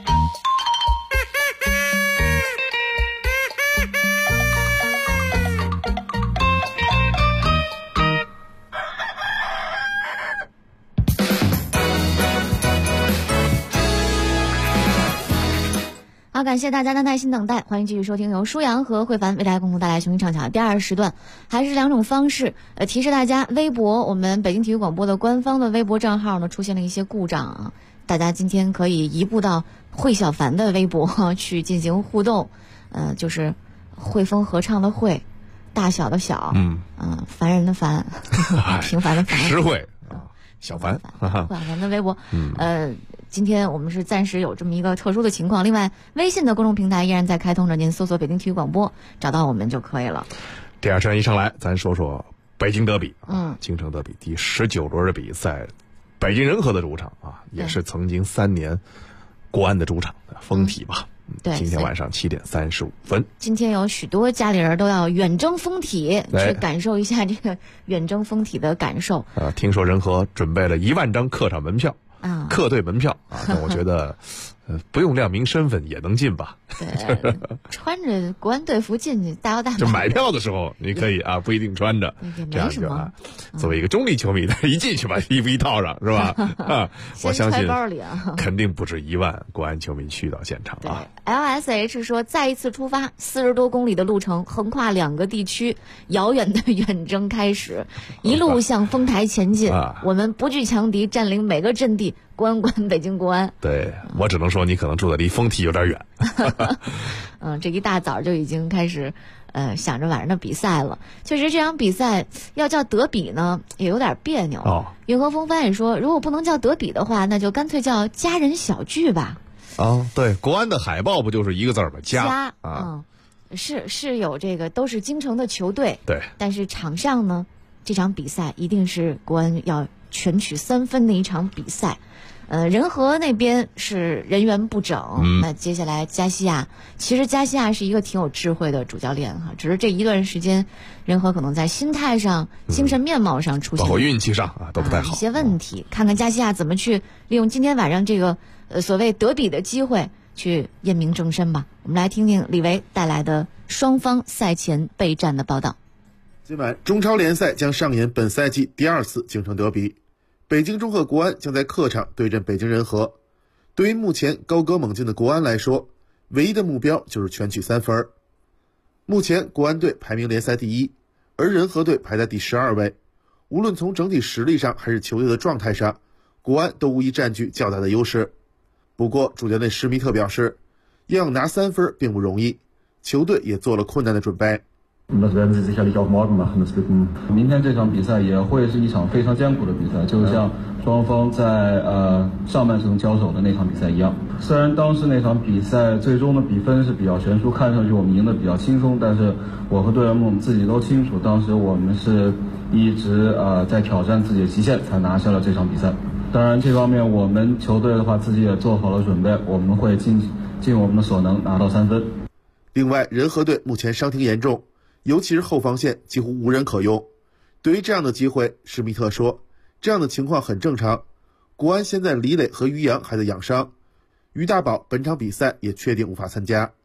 好，感谢大家的耐心等待，欢迎继续收听由舒阳和慧凡为大家共同带来雄鹰畅想第2时段，还是2种方式。提示大家，微博我们北京体育广播的官方的微博账号呢出现了一些故障啊，大家今天可以移步到慧小凡的微博去进行互动，就是汇丰合唱的汇，大小的小，凡人的凡，平凡的凡， 实惠啊，小凡， 慧小凡的微博，今天我们是暂时有这么一个特殊的情况，另外微信的公众平台依然在开通着，您搜索北京体育广播找到我们就可以了。 第2时段一上来，咱说说北京德比，京城德比第19轮的比赛，北京人和的主场啊，也是曾经3年国安的主场，封体吧。 对， 今天晚上7点35分。 今天有许多家里人都要远征封体，去感受一下这个远征封体的感受。 听说人和准备了1万张客场门票。客队门票啊，那我觉得，不用亮明身份也能进吧？ 对，穿着国安队服进去，大摇大摆。 就买票的时候你可以啊，不一定穿着，这样就啊，作为一个中立球迷，一进去把衣服一套上是吧？我相信肯定不止1万国安球迷去到现场啊。 LSH 说，再一次出发，40多公里的路程，横跨2个地区，遥远的远征开始，一路向丰台前进。我们不惧强敌，占领每个阵地， 国安北京国安。 对，我只能说你可能住的离风体有点远。 这一大早就已经开始想着晚上的比赛了。确实这场比赛要叫德比呢也有点别扭。云和风帆也说，如果不能叫德比的话，那就干脆叫家人小聚吧。 对，国安的海报不就是一个字吗？家啊。 是有这个，都是京城的球队。 对， 但是场上呢，这场比赛一定是国安要全取3分的一场比赛。仁和那边是人员不整，那接下来加西亚，其实加西亚是一个挺有智慧的主教练哈，只是这一段时间仁和可能在心态上、精神面貌上出现， 包括运气上都不太好一些问题。看看加西亚怎么去利用今天晚上这个所谓德比的机会去验明正身吧。我们来听听李维带来的双方赛前备战的报道。 今晚中超联赛将上演本赛季第2次京城德比，北京中赫国安将在客场对阵北京人和。对于目前高歌猛进的国安来说，唯一的目标就是全取3分。目前国安队排名联赛第1，而人和队排在第12位。无论从整体实力上还是球队的状态上，国安都无疑占据较大的优势。不过主教练施密特表示，要拿3分并不容易，球队也做了困难的准备。 明天这场比赛也会是一场非常艰苦的比赛，就像双方在上半程交手的那场比赛一样。虽然当时那场比赛最终的比分是比较悬殊，看上去我们赢得比较轻松，但是我和队员们自己都清楚，当时我们是一直在挑战自己的极限才拿下了这场比赛。当然这方面我们球队的话自己也做好了准备，我们会尽我们的所能拿到3分。 另外人和队目前伤停严重，尤其是后防线几乎无人可用。对于这样的机会，施密特说，这样的情况很正常。国安现在李磊和于洋还在养伤，于大宝本场比赛也确定无法参加。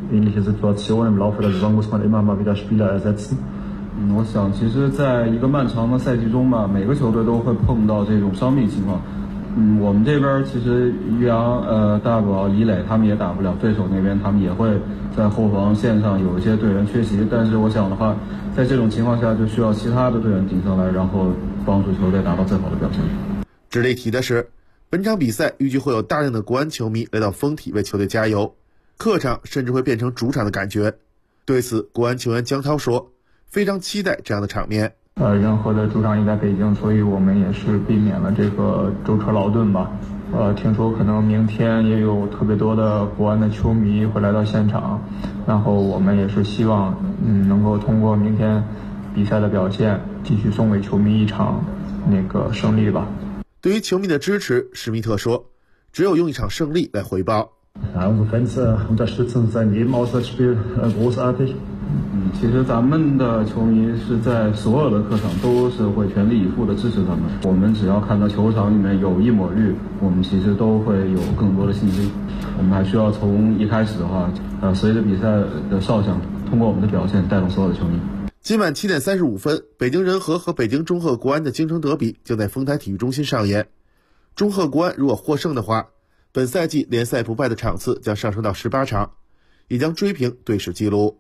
我想其实在一个漫长的赛季中吧，每个球队都会碰到这种伤病情况。我们这边其实于洋、大宝、李磊他们也打不了，对手那边他们也会在后防线上有一些队员缺席，但是我想的话，在这种情况下就需要其他的队员顶上来，然后帮助球队达到最好的表现。 值得一提的是，本场比赛预计会有大量的国安球迷来到丰体为球队加油，客场甚至会变成主场的感觉。对此，国安球员姜涛说，非常期待这样的场面。 人和的主场也在北京，所以我们也是避免了这个舟车劳顿吧。听说可能明天也有特别多的国安的球迷会来到现场，然后我们也是希望能够通过明天比赛的表现，继续送给球迷一场胜利吧。 对于球迷的支持，施密特说，只有用一场胜利来回报。 unsere Fans unterstützen uns in jedem Auswärtsspiel großartig。 其实咱们的球迷是在所有的客场都是会全力以赴的支持他们。我们只要看到球场里面有一抹绿，我们其实都会有更多的信心。我们还需要从一开始的话，随着比赛的哨响，通过我们的表现带动所有的球迷。 今晚7点35分，北京人和北京中赫国安的京城德比将在丰台体育中心上演。中赫国安如果获胜的话，本赛季联赛不败的场次将上升到18场，也将追平队史纪录。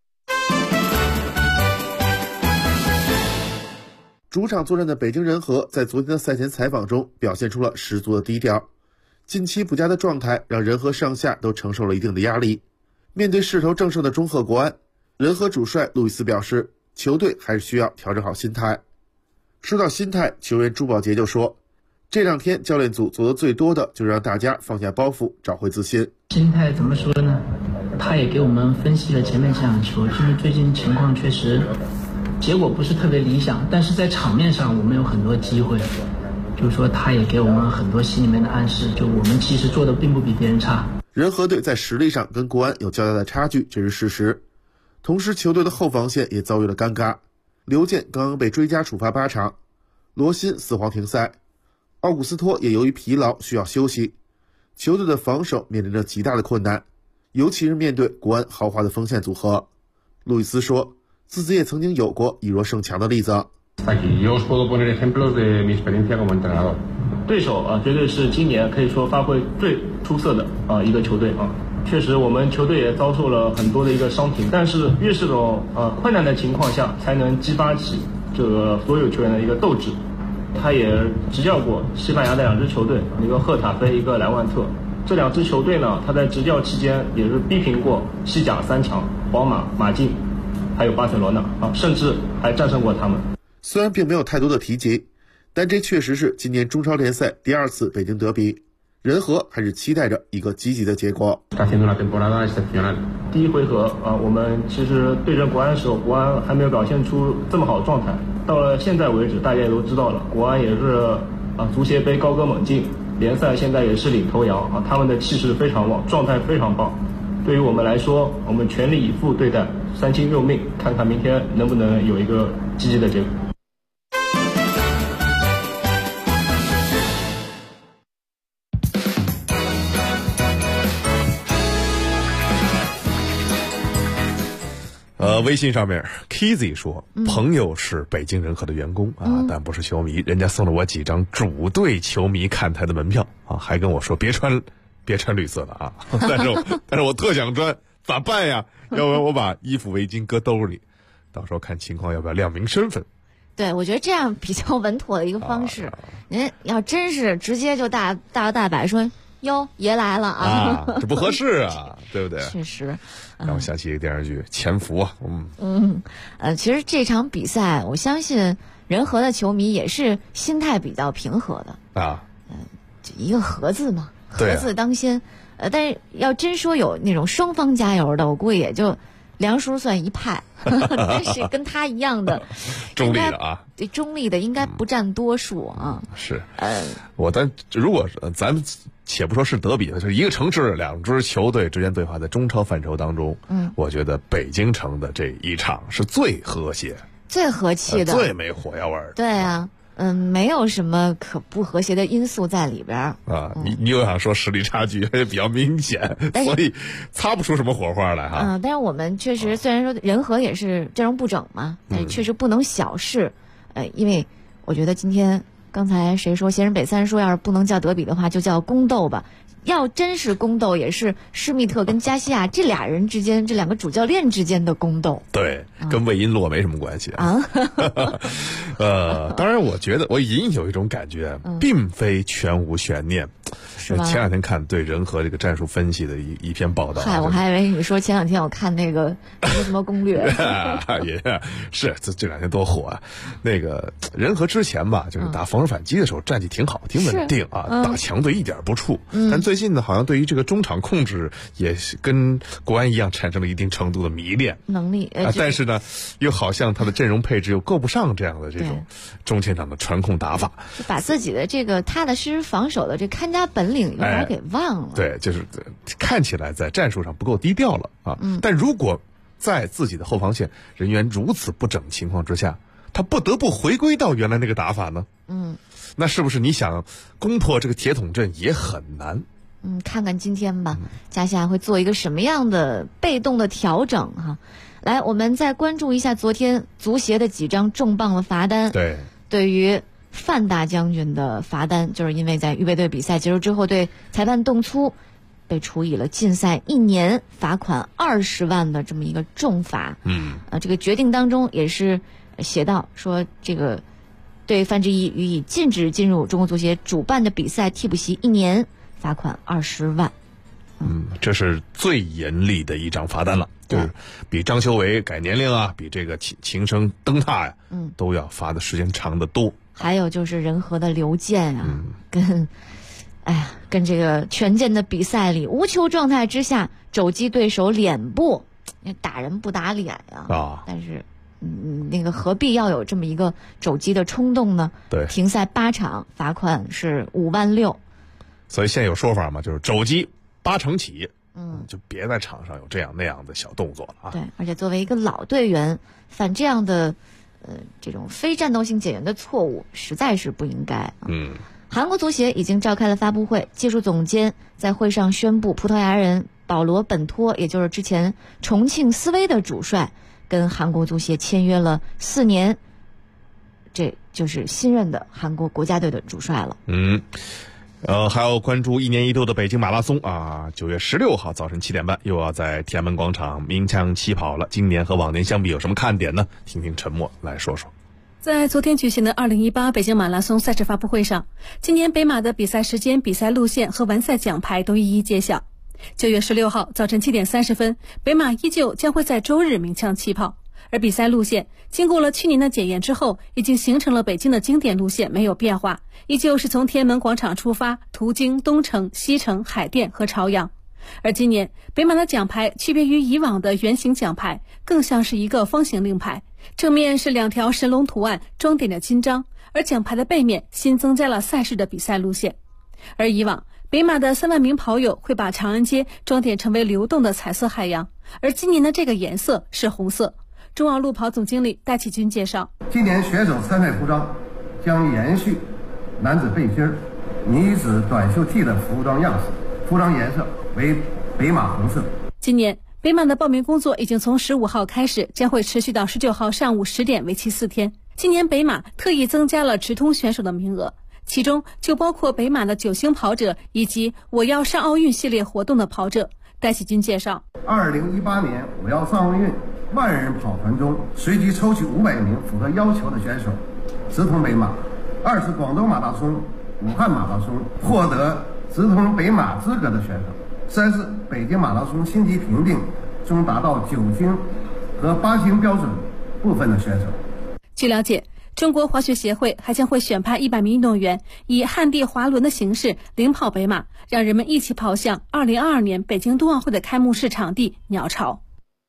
主场作战的北京人和在昨天的赛前采访中表现出了十足的低调，近期不佳的状态让人和上下都承受了一定的压力。面对势头正盛的中赫国安，人和主帅路易斯表示，球队还是需要调整好心态。说到心态，球员朱宝杰就说，这2天教练组做的最多的就是让大家放下包袱，找回自信。 心态怎么说呢？他也给我们分析了前面这场球，就是最近情况确实结果不是特别理想，但是在场面上我们有很多机会，就是说他也给我们很多心里面的暗示，就我们其实做的并不比别人差。 人和队在实力上跟国安有较大的差距，这是事实。同时球队的后防线也遭遇了尴尬，刘健刚刚被追加处罚8场，罗辛4黄停赛，奥古斯托也由于疲劳需要休息，球队的防守面临着极大的困难，尤其是面对国安豪华的锋线组合。路易斯说，自己也曾经有过以弱胜强的例子。 对手绝对是今年可以说发挥最出色的一个球队啊。确实我们球队也遭受了很多的一个伤停，但是越是这种困难的情况下，才能激发起这个所有球员的一个斗志。 他也执教过西班牙的2支球队，一个赫塔菲，一个莱万特。这2支球队呢，他在执教期间也是逼平过西甲3强皇马、马竞，还有巴塞罗那啊，甚至还战胜过他们。 虽然并没有太多的提及，但这确实是今年中超联赛第2次北京德比，人和还是期待着一个积极的结果。 第一回合我们其实对阵国安的时候，国安还没有表现出这么好的状态。到了现在为止，大家也都知道了，国安也是足协杯高歌猛进，联赛现在也是领头羊他们的气势非常旺，状态非常棒。对于我们来说，我们全力以赴对待，3亲6命，看看明天能不能有一个积极的结果。 微信上面 Kizzy 说，朋友是北京人和的员工但不是球迷，人家送了我几张主队球迷看台的门票还跟我说别穿绿色的但是我特想穿，咋办呀？要不然我把衣服围巾搁兜里，到时候看情况要不要亮明身份。 对，我觉得这样比较稳妥的一个方式。您要真是直接就大摆说哟爷来了这不合适对不对？ 确实， 让我想起一个电视剧《潜伏》 其实这场比赛，我相信人和的球迷也是心态比较平和的就一个和字嘛，和字当先。但是要真说有那种双方加油的，我估计也就梁叔算一派，但是跟他一样的中立的对，中立的应该不占多数是，如果咱们且不说是德比，就是一个城市2支球队之间对话，在中超范畴当中，我觉得北京城的这一场是最和谐、 最和气的、 最没火药味的。 对没有什么可不和谐的因素在里边你又想说实力差距也比较明显，所以擦不出什么火花来但是我们确实虽然说人和也是阵容不整嘛，但确实不能小视。因为我觉得今天刚才谁说先生北3说要是不能叫德比的话，就叫宫斗吧。要真是宫斗，也是施密特跟加西亚这俩人之间，这2个主教练之间的宫斗。 对，跟魏璎珞没什么关系当然我觉得我隐有一种感觉，并非全无悬念。前2天看对人和这个战术分析的一篇报道。 我还以为你说前2天我看那个什么攻略也是这2天多火那个人和之前吧，就是打防守反击的时候战绩挺好，挺稳定打强队一点不怵。但最近呢，好像对于这个中场控制也跟国安一样产生了一定程度的迷恋能力但是呢，又好像他的阵容配置又够不上这样的这种中前场的传控打法， 把自己的这个踏踏实实防守的这看家本领有点给忘了。 对，就是看起来在战术上不够低调了但如果在自己的后防线人员如此不整情况之下，他不得不回归到原来那个打法呢？那是不是你想攻破这个铁桶阵也很难？ 看看今天吧，加西亚会做一个什么样的被动的调整来，我们再关注一下昨天足协的几张重磅的罚单。对于范大将军的罚单，就是因为在预备队比赛结束之后对裁判动粗，被处以了禁赛1年、罚款20万的这么一个重罚。这个决定当中也是写到说，这个对范志毅予以禁止进入中国足协主办的比赛替补席1年，罚款20万。 这是最严厉的一张罚单了，就是比张修为改年龄比这个秦升蹬踏都要罚的时间长得多。 还有就是人和的刘健跟这个权健的比赛里无球状态之下肘击对手脸部，打人不打脸但是那个何必要有这么一个肘击的冲动呢？ 对， 停赛8场，罚款是5万6。 所以现在有说法嘛，就是肘击8成起，就别在场上有这样那样的小动作了对，而且作为一个老队员，犯这样的这种非战斗性减员的错误，实在是不应该韩国足协已经召开了发布会，技术总监在会上宣布，葡萄牙人保罗本托，也就是之前重庆斯威的主帅，跟韩国足协签约了4年，这就是新任的韩国国家队的主帅了。 还要关注1年1度的北京马拉松9月16号早晨7点半又要在天安门广场鸣枪起跑了。今年和往年相比有什么看点呢？听听陈默来说说。 在昨天举行的2018北京马拉松赛事发布会上，今年北马的比赛时间、比赛路线和完赛奖牌都一一揭晓。9月16号早晨7点30分，北马依旧将会在周日鸣枪起跑，而比赛路线经过了去年的检验之后，已经形成了北京的经典路线，没有变化，依旧是从天安门广场出发，途经东城、西城、海淀和朝阳。而今年北马的奖牌区别于以往的圆形奖牌，更像是一个方形令牌，正面是2条神龙图案装点着金章，而奖牌的背面新增加了赛事的比赛路线。而以往北马的3万名跑友会把长安街装点成为流动的彩色海洋，而今年的这个颜色是红色。中奥路跑总经理戴启军介绍， 今年选手参赛服装将延续男子背心、女子短袖 T 的服装样式，服装颜色为北马红色。 今年北马的报名工作已经从15号开始，将会持续到19号上午10点，为期4天。今年北马特意增加了直通选手的名额，其中就包括北马的9星跑者以及我要上奥运系列活动的跑者。戴启军介绍 ，2018年我要上奥运10000人跑团中，随机抽取500名符合要求的选手，直通北马。2是广州马拉松、武汉马拉松获得直通北马资格的选手。3是北京马拉松星级评定中达到9星和8星标准部分的选手。 据了解，中国滑雪协会还将会选派100名运动员，以旱地滑轮的形式领跑北马，让人们一起跑向2022年北京冬奥会的开幕式场地鸟巢。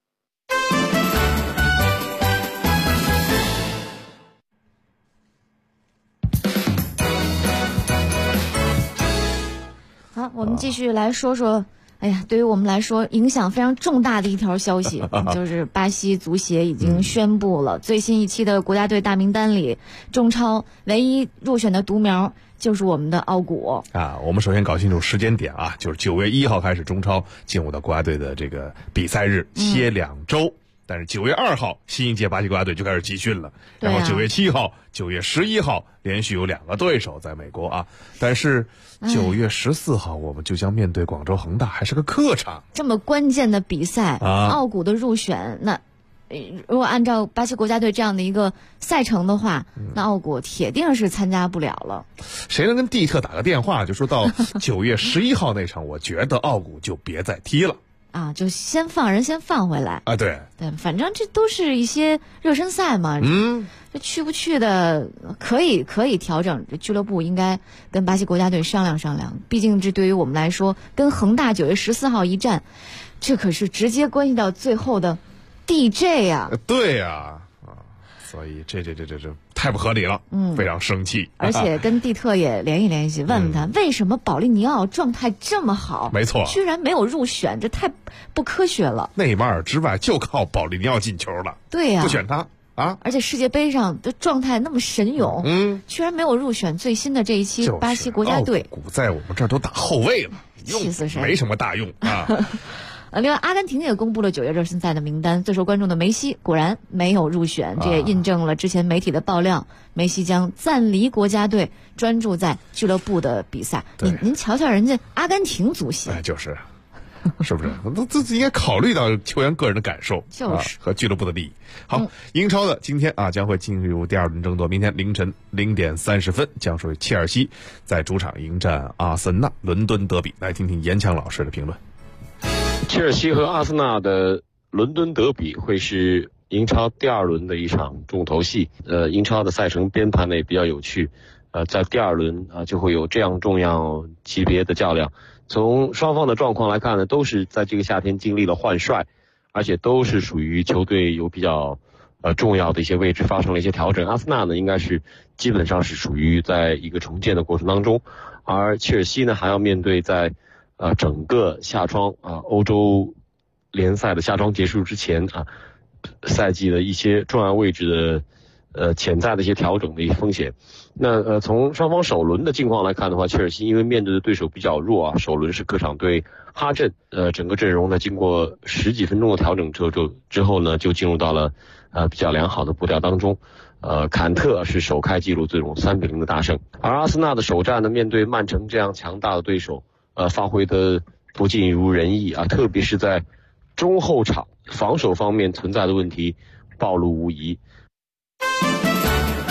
好，我们继续来说说，对于我们来说影响非常重大的一条消息，就是巴西足协已经宣布了最新一期的国家队大名单里，中超唯一入选的独苗就是我们的奥古啊。我们首先搞清楚时间点啊，就是9月1号开始中超进入到国家队的这个比赛日，歇2周。但是9月2号新一届巴西国家队就开始集训了，然后9月7号、9月11号连续有2个对手在美国啊。但是9月14号我们就将面对广州恒大，还是个客场。 这么关键的比赛，奥古的入选，那如果按照巴西国家队这样的一个赛程的话，那奥古铁定是参加不了了。 谁能跟蒂特打个电话，就说到9月11号那场，我觉得奥古就别再踢了。 啊，就先放人，先放回来啊！ 对， 反正这都是一些热身赛嘛。这去不去的可以调整，这俱乐部应该跟巴西国家队商量商量。毕竟这对于我们来说，跟恒大9月14号一战，这可是直接关系到最后的 DJ 呀。 对呀，所以这太不合理了，非常生气。 而且跟蒂特也联系，问问他为什么保利尼奥状态这么好， 没错， 居然没有入选，这太不科学了。 内马尔之外就靠保利尼奥进球了， 对呀， 不选他啊！ 而且世界杯上的状态那么神勇，居然没有入选最新的这一期巴西国家队。 奥古在我们这儿都打后卫了， 气死谁？ 没什么大用啊。 另外，阿根廷也公布了9月热身赛的名单，最受关注的梅西果然没有入选，这也印证了之前媒体的爆料，梅西将暂离国家队，专注在俱乐部的比赛。您瞧瞧人家阿根廷足协， 就是不是？这应该考虑到球员个人的感受，和俱乐部的利益。好，英超的今天将会进入第2轮争夺，明天凌晨0点30分，将属于切尔西在主场迎战阿森纳，伦敦德比。来听听严强老师的评论。 切尔西和阿森纳的伦敦德比会是英超第2轮的一场重头戏。英超的赛程编排呢也比较有趣，在第2轮就会有这样重要级别的较量。从双方的状况来看呢，都是在这个夏天经历了换帅，而且都是属于球队有比较重要的一些位置发生了一些调整。阿森纳呢应该是基本上是属于在一个重建的过程当中，而切尔西呢还要面对在整个夏窗欧洲联赛的夏窗结束之前赛季的一些重要位置的潜在的一些调整的一些风险。那从双方首轮的境况来看的话，切尔西因为面对的对手比较弱首轮是客场对哈镇，整个阵容呢经过10几分钟的调整之后呢，就进入到了比较良好的步调当中。坎特是首开纪录这种3-0的大胜，而阿森纳的首战呢，面对曼城这样强大的对手，发挥的不尽如人意特别是在中后场防守方面存在的问题暴露无遗。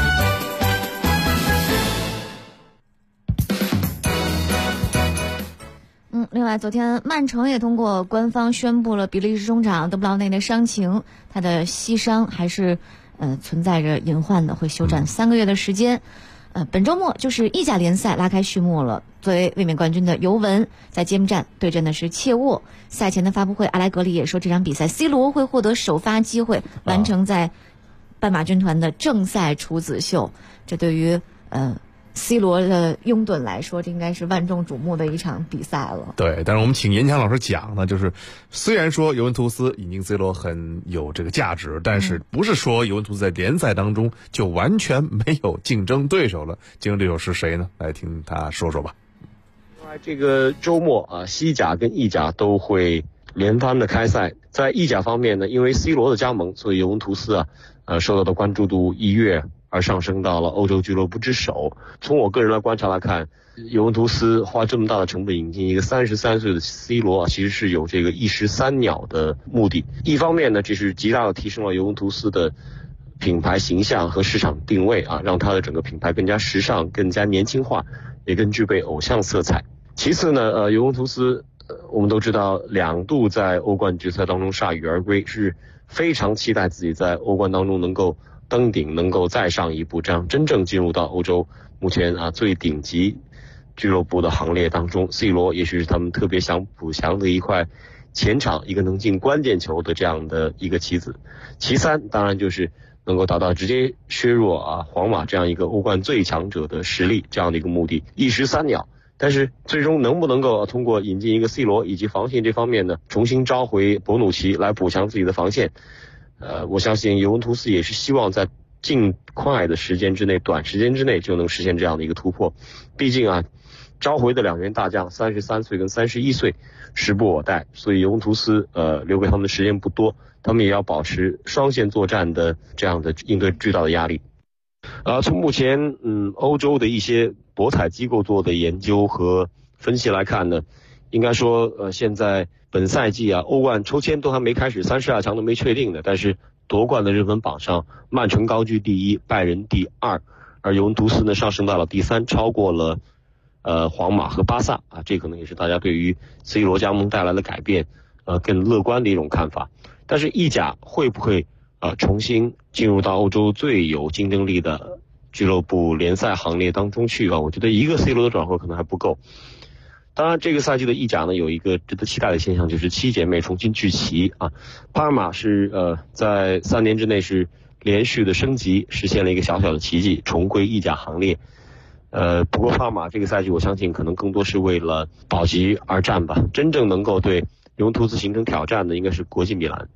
另外，昨天曼城也通过官方宣布了比利时中场德布劳内的伤情，他的膝伤还是存在着隐患的，会休战3个月的时间。本周末就是意甲联赛拉开序幕了。作为卫冕冠军的尤文在揭幕战对阵的是切沃。赛前的发布会，阿莱格里也说这场比赛 C 罗会获得首发机会，完成在斑马军团的正赛处子秀。这对于C 罗的拥趸来说，这应该是万众瞩目的一场比赛了。 对，但是我们请严强老师讲呢，就是虽然说尤文图斯引进 C 罗很有这个价值，但是不是说尤文图斯在联赛当中就完全没有竞争对手了？竞争对手是谁呢？来听他说说吧。 另外，这个周末啊，西甲跟意甲都会连番的开赛。在意甲方面呢，因为 C 罗的加盟，所以尤文图斯受到的关注度一跃而上升到了欧洲俱乐部之首。从我个人来观察来看，尤文图斯花这么大的成本引进一个33岁的 C 罗其实是有这个一石三鸟的目的。一方面呢，这是极大的提升了尤文图斯的品牌形象和市场定位让它的整个品牌更加时尚、更加年轻化，也更具备偶像色彩。其次呢，尤文图斯我们都知道2度在欧冠决赛当中铩羽而归，是非常期待自己在欧冠当中能够登顶，能够再上一步，这样真正进入到欧洲目前最顶级俱乐部的行列当中。 C 罗也许是他们特别想补强的一块前场，一个能进关键球的这样的一个棋子。其三当然就是能够达到直接削弱皇马这样一个欧冠最强者的实力，这样的一个目的，一石三鸟。但是最终能不能够通过引进一个 C 罗以及防线这方面呢，重新召回博努奇来补强自己的防线，我相信尤文图斯也是希望在尽快的时间之内，短时间之内就能实现这样的一个突破。毕竟召回的2员大将33岁跟31岁，时不我待，所以尤文图斯留给他们的时间不多，他们也要保持双线作战的这样的应对巨大的压力。从目前欧洲的一些博彩机构做的研究和分析来看呢，应该说现在本赛季欧冠抽签都还没开始，32强都没确定的，但是夺冠的热门榜上，曼城高居第1，拜仁第2，而尤文图斯呢上升到了第3，超过了皇马和巴萨这可能也是大家对于 C 罗加盟带来的改变更乐观的一种看法。但是意甲会不会重新进入到欧洲最有竞争力的俱乐部联赛行列当中去我觉得一个 C 罗的转会可能还不够。当然这个赛季的意甲呢，有一个值得期待的现象，就是7姐妹重新聚齐帕尔马是在3年之内是连续的升级，实现了一个小小的奇迹，重归意甲行列。不过帕尔马这个赛季我相信可能更多是为了保级而战吧，真正能够对尤文图斯形成挑战的应该是国际米兰。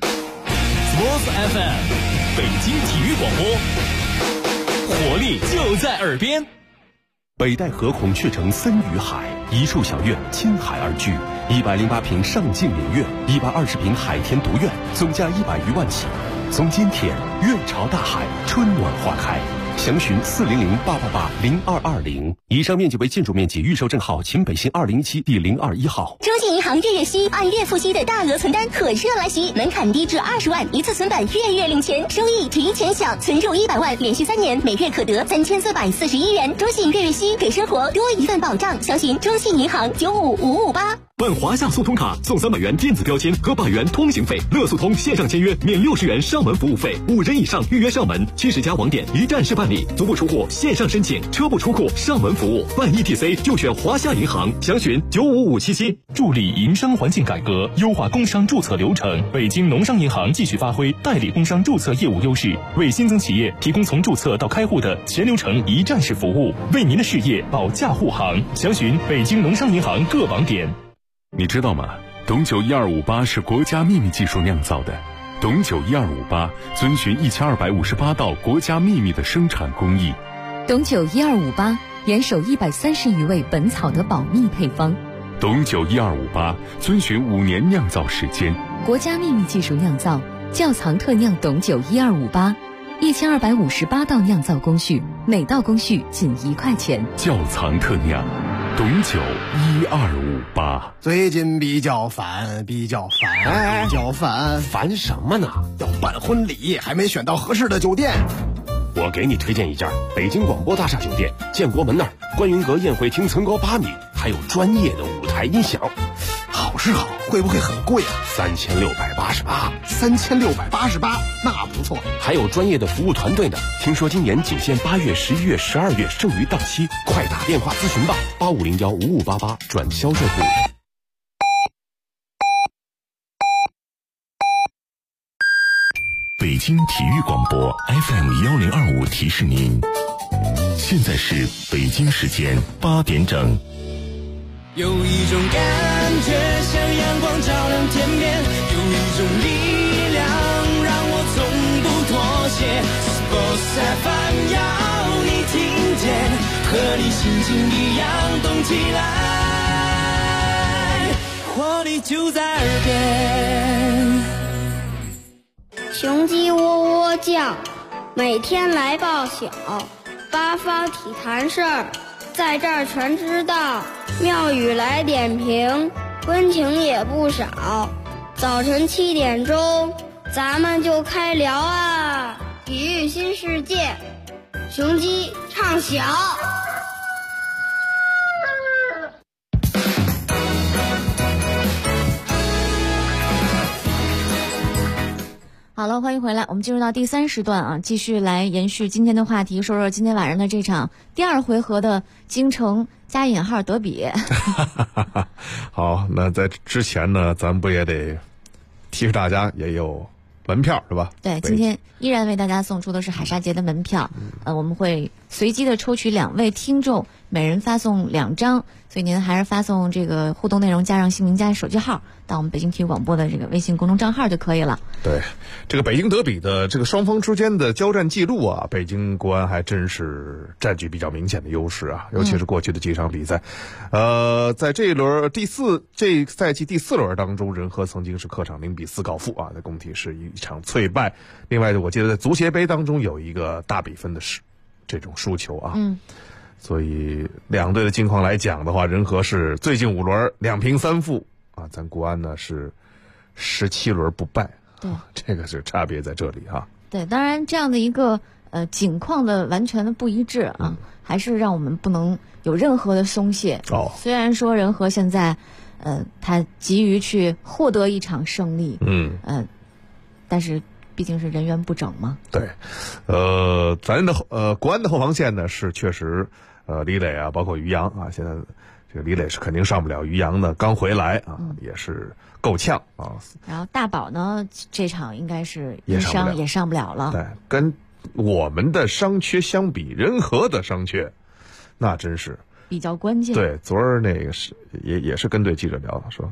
Sports FM 北京体育广播，活力就在耳边。 北戴河孔雀城森与海一处小院倾海而居，108平上镜影院，120平海天独院，总价100余万起。从今天院朝大海，春暖花开。详询400-888-0220。以上面积为建筑面积，预售证号秦北新2017第021号。 中信银行月月息按月付息的大额存单可热来袭，门槛低至20万，一次存版月月领钱，收益提前享，存入100万，连续3年，每月可得3441元。中信月月息给生活多一份保障。详询中信银行95558。 办华夏速通卡送300元电子标签和100元通行费，乐速通线上签约免60元上门服务费，5人以上预约上门，70家网点一站式办理，足不出户线上申请，车不出库上门服务，办 ETC 就选华夏银行，详询95577。 助力营商环境改革，优化工商注册流程。北京农商银行继续发挥代理工商注册业务优势，为新增企业提供从注册到开户的全流程一站式服务，为您的事业保驾护航。详询北京农商银行各网点。 你知道吗？董酒1258是国家秘密技术酿造的。董酒1258遵循1258道国家秘密的生产工艺。 董酒1258严守130余味本草的保密配方。 董酒1258遵循5年酿造时间。 国家秘密技术酿造，窖藏特酿董酒1258，1258道酿造工序，每道工序仅1块钱。 窖藏特酿。董酒1258。 最近比较烦， 烦什么呢？ 要办婚礼，还没选到合适的酒店。 我给你推荐一家北京广播大厦酒店，建国门那儿观云阁宴会厅层高8米，还有专业的舞台台音响。好是好，会不会很贵啊？3688，3688，那不错。 还有专业的服务团队呢。听说今年仅限8月、11月、12月，剩余到期，快打电话咨询吧，85015588转销售部。 北京体育广播 FM1025提示您，现在是北京时间8点整。 有一种感觉像阳光照亮天边，有一种力量让我从不妥协。Sports FM 要你听见，和你心情一样动起来，活力就在耳边。 雄鸡喔喔叫，每天来报晓，八方体坛事儿，在这儿全知道。妙语来点评，温情也不少。早晨7点钟，咱们就开聊啊！体育新世界，雄鸡唱晓。 好了，欢迎回来，我们进入到第3时段啊，继续来延续今天的话题，说说今天晚上的这场第2回合的京城加引号德比。 好，那在之前呢，咱们不也得提示大家也有门票是吧？ 对，今天依然为大家送出的是海沙节的门票，我们会随机的抽取2位听众，每人发送2张，所以您还是发送这个互动内容加上姓名加手机号到我们北京体育广播的这个微信公众账号就可以了。 对，这个北京德比的这个双方之间的交战记录啊，北京国安还真是占据比较明显的优势啊，尤其是过去的几场比赛。在这赛季第4轮当中，人和曾经是客场0比4告负啊，在工体是一场脆败。另外我记得在足协杯当中有一个大比分的这种输球啊。所以两队的近况来讲的话，人和是最近5轮2平3负啊，咱国安呢是17轮不败。 对， 这个是差别在这里哈。 对，当然这样的一个景况的完全的不一致啊，还是让我们不能有任何的松懈。虽然说人和现在他急于去获得一场胜利，但是毕竟是人员不整嘛。 对，咱的国安的后防线呢是确实李磊啊，包括于洋啊，现在这个李磊是肯定上不了，于洋呢刚回来啊，也是够呛啊。 然后大宝呢这场应该是因伤也上不了了。 对，跟我们的伤缺相比，人和的伤缺那真是比较关键。 对，昨儿那个也是跟对记者聊的，说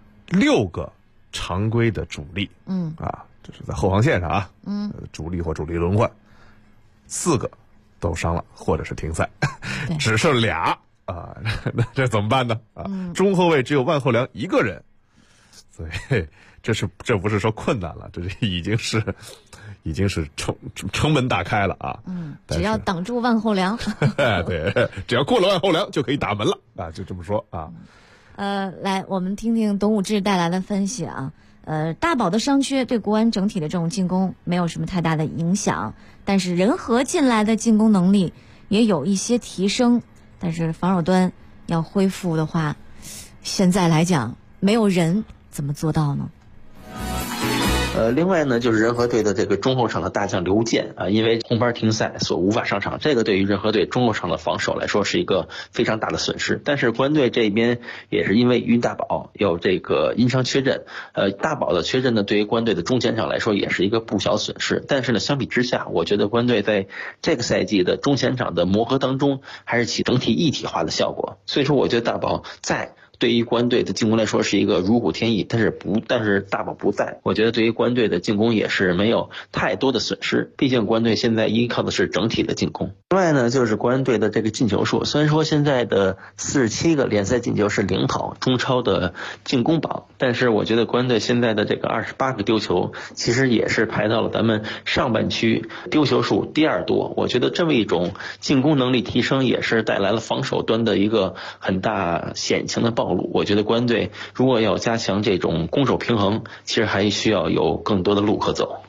6个常规的主力，就是在后防线上啊，主力或主力轮换，4个都伤了或者是停赛，只剩俩啊，那这怎么办呢？中后卫只有万厚良1个人，所以这不是说困难了，这已经是城门打开了啊！ 只要挡住万厚良， 对，只要过了万厚良就可以打门了啊！就这么说啊。 来，我们听听董武志带来的分析啊。大宝的伤缺对国安整体的这种进攻没有什么太大的影响，但是人和进来的进攻能力也有一些提升，但是防守端要恢复的话，现在来讲没有人怎么做到呢？ 另外呢，就是人和队的这个中后场的大将刘健啊，因为红牌停赛所无法上场，这个对于人和队中后场的防守来说是一个非常大的损失。但是国安队这边也是因为于大宝有这个因伤缺阵，大宝的缺阵呢，对于国安队的中前场来说也是一个不小损失。但是呢，相比之下，我觉得国安队在这个赛季的中前场的磨合当中，还是起整体一体化的效果。所以说，我觉得大宝对于国安队的进攻来说是一个如虎添翼，但是大宝不在，我觉得对于国安队的进攻也是没有太多的损失，毕竟国安队现在依靠的是整体的进攻。另外呢，就是国安队的这个进球数，虽然说现在的47个联赛进球是领跑中超的进攻榜，但是我觉得国安队现在的这个28个丢球，其实也是排到了咱们上半区丢球数第2多。我觉得这么一种进攻能力提升，也是带来了防守端的一个很大显情的暴露。我觉得国安队如果要加强这种攻守平衡，其实还需要有更多的路可走。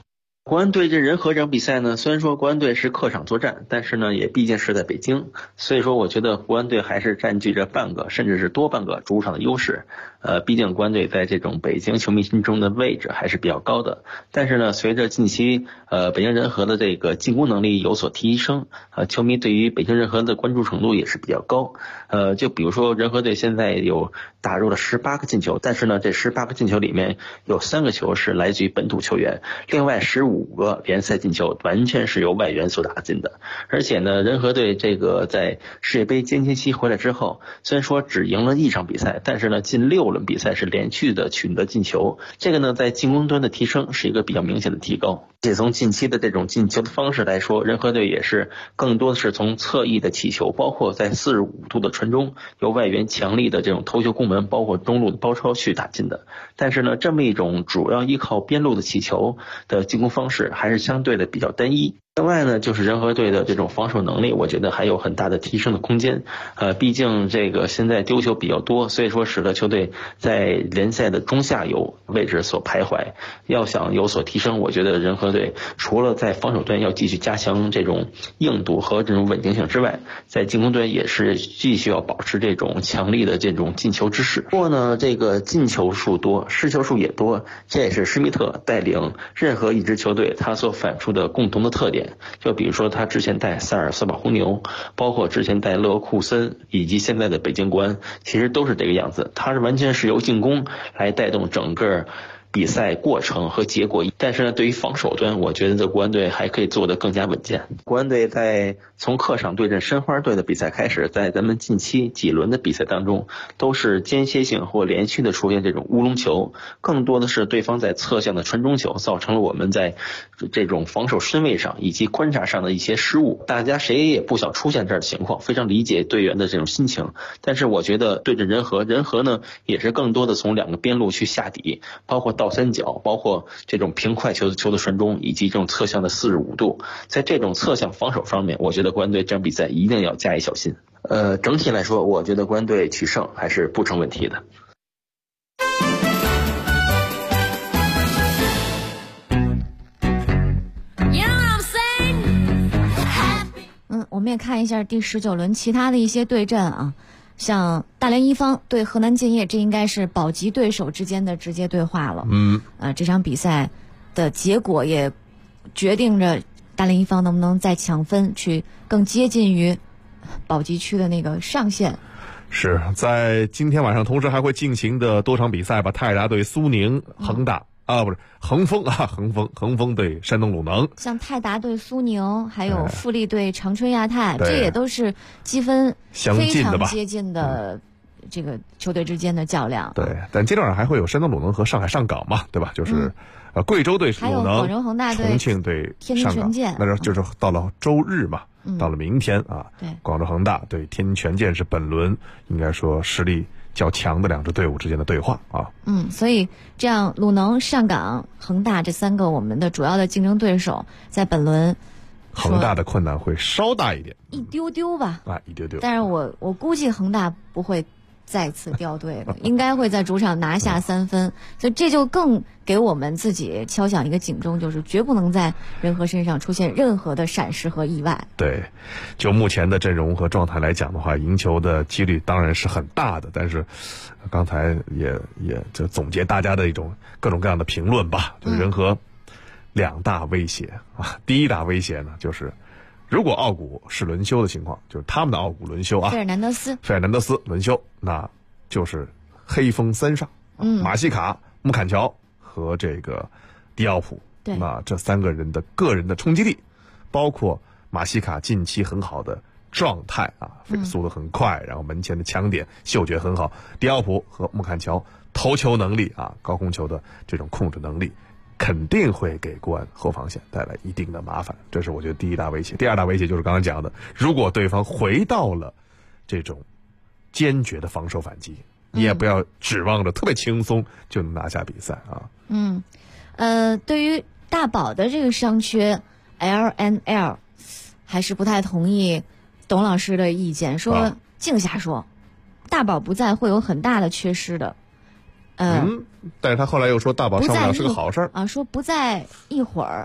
国安对阵仁和这场比赛呢，虽然说国安队是客场作战，但是呢也毕竟是在北京，所以说我觉得国安队还是占据着半个甚至是多半个主场的优势。毕竟国安队在这种北京球迷心中的位置还是比较高的。但是呢，随着近期北京人和的这个进攻能力有所提升，球迷对于北京人和的关注程度也是比较高。就比如说人和队现在有打入了18个进球，但是呢这18个进球里面有3个球是来自于本土球员，另外15个联赛进球完全是由外援所打进的。而且呢，人和队这个在世界杯间歇期回来之后，虽然说只赢了1场比赛，但是呢近6轮比赛是连续的取得进球，这个呢在进攻端的提升是一个比较明显的提高。且从近期的这种进球的方式来说，人和队也是更多的是从侧翼的起球，包括在45度的传中，由外援强力的这种头球攻门，包括中路的包抄去打进的。但是呢，这么一种主要依靠边路的起球的进攻方式还是相对的比较单一。另外呢，就是人和队的这种防守能力，我觉得还有很大的提升的空间。毕竟这个现在丢球比较多，所以说使得球队在联赛的中下游位置所徘徊。要想有所提升，我觉得人和队除了在防守端要继续加强这种硬度和这种稳定性之外，在进攻端也是继续要保持这种强力的这种进球之势。不过呢，这个进球数多，失球数也多，这也是施密特带领任何一支球队他所反出的共同的特点。就比如说他之前带塞尔斯堡红牛，包括之前带勒沃库森，以及现在的北京国安，其实都是这个样子。他是完全是由进攻来带动整个比赛过程和结果，但是呢，对于防守端，我觉得这国安队还可以做得更加稳健。国安队在从客场对阵申花队的比赛开始，在咱们近期几轮的比赛当中，都是间歇性或连续的出现这种乌龙球，更多的是对方在侧向的传中球，造成了我们在这种防守身位上以及观察上的一些失误。大家谁也不想出现这样的情况，非常理解队员的这种心情。但是我觉得对阵人和呢，也是更多的从2个边路去下底，包括倒三角，包括这种平快球的传中，以及这种侧向的45度。在这种侧向防守方面，我觉得国安队这场比赛一定要加以小心。整体来说，我觉得国安队取胜还是不成问题的。 我们也看一下第19轮其他的一些对阵啊。像大连一方对河南建业，这应该是保级对手之间的直接对话了。这场比赛的结果也决定着大连一方能不能再抢分，去更接近于保级区的那个上限。 是在今天晚上同时还会进行的多场比赛吧，泰达对苏宁，恒大不是恒丰对山东鲁能， 像泰达对苏宁，还有富力对长春亚泰，这也都是积分非常接近的这个球队之间的较量。 对，但接着还会有山东鲁能和上海上港嘛，对吧？就是贵州对鲁能， 广州恒大对重庆对天津权健， 那就是到了周日嘛。到了明天啊， 对， 广州恒大对天津权健是本轮应该说实力较强的2支队伍之间的对话啊。 所以这样鲁能、上港、恒大这3个我们的主要的竞争对手，在本轮恒大的困难会稍大一点， 一丢丢吧， 一丢丢。 但是我估计恒大不会再次掉队的，应该会在主场拿下3分，所以这就更给我们自己敲响一个警钟，就是绝不能在人和身上出现任何的闪失和意外。 对，就目前的阵容和状态来讲的话，赢球的几率当然是很大的，但是刚才也就总结大家的一种各种各样的评论吧，就是人和2大威胁啊。第一大威胁呢，就是如果奥古是轮休的情况，就是他们的奥古轮休啊， 费尔南德斯轮休，那就是黑风3上，马西卡、穆坎乔和这个迪奥普，那这3个人的个人的冲击力，包括马西卡近期很好的状态啊，速度很快，然后门前的抢点嗅觉很好，迪奥普和穆坎乔头球能力啊，高空球的这种控制能力，肯定会给国安后防线带来一定的麻烦，这是我觉得第一大威胁。第二大威胁就是刚才讲的，如果对方回到了这种坚决的防守反击，你也不要指望着特别轻松就能拿下比赛啊。 对于大宝的这个伤缺 LNL 还是不太同意董老师的意见，说净瞎说，大宝不在会有很大的缺失的。 但是他后来又说大宝上不了是个好事儿啊，说不在一会儿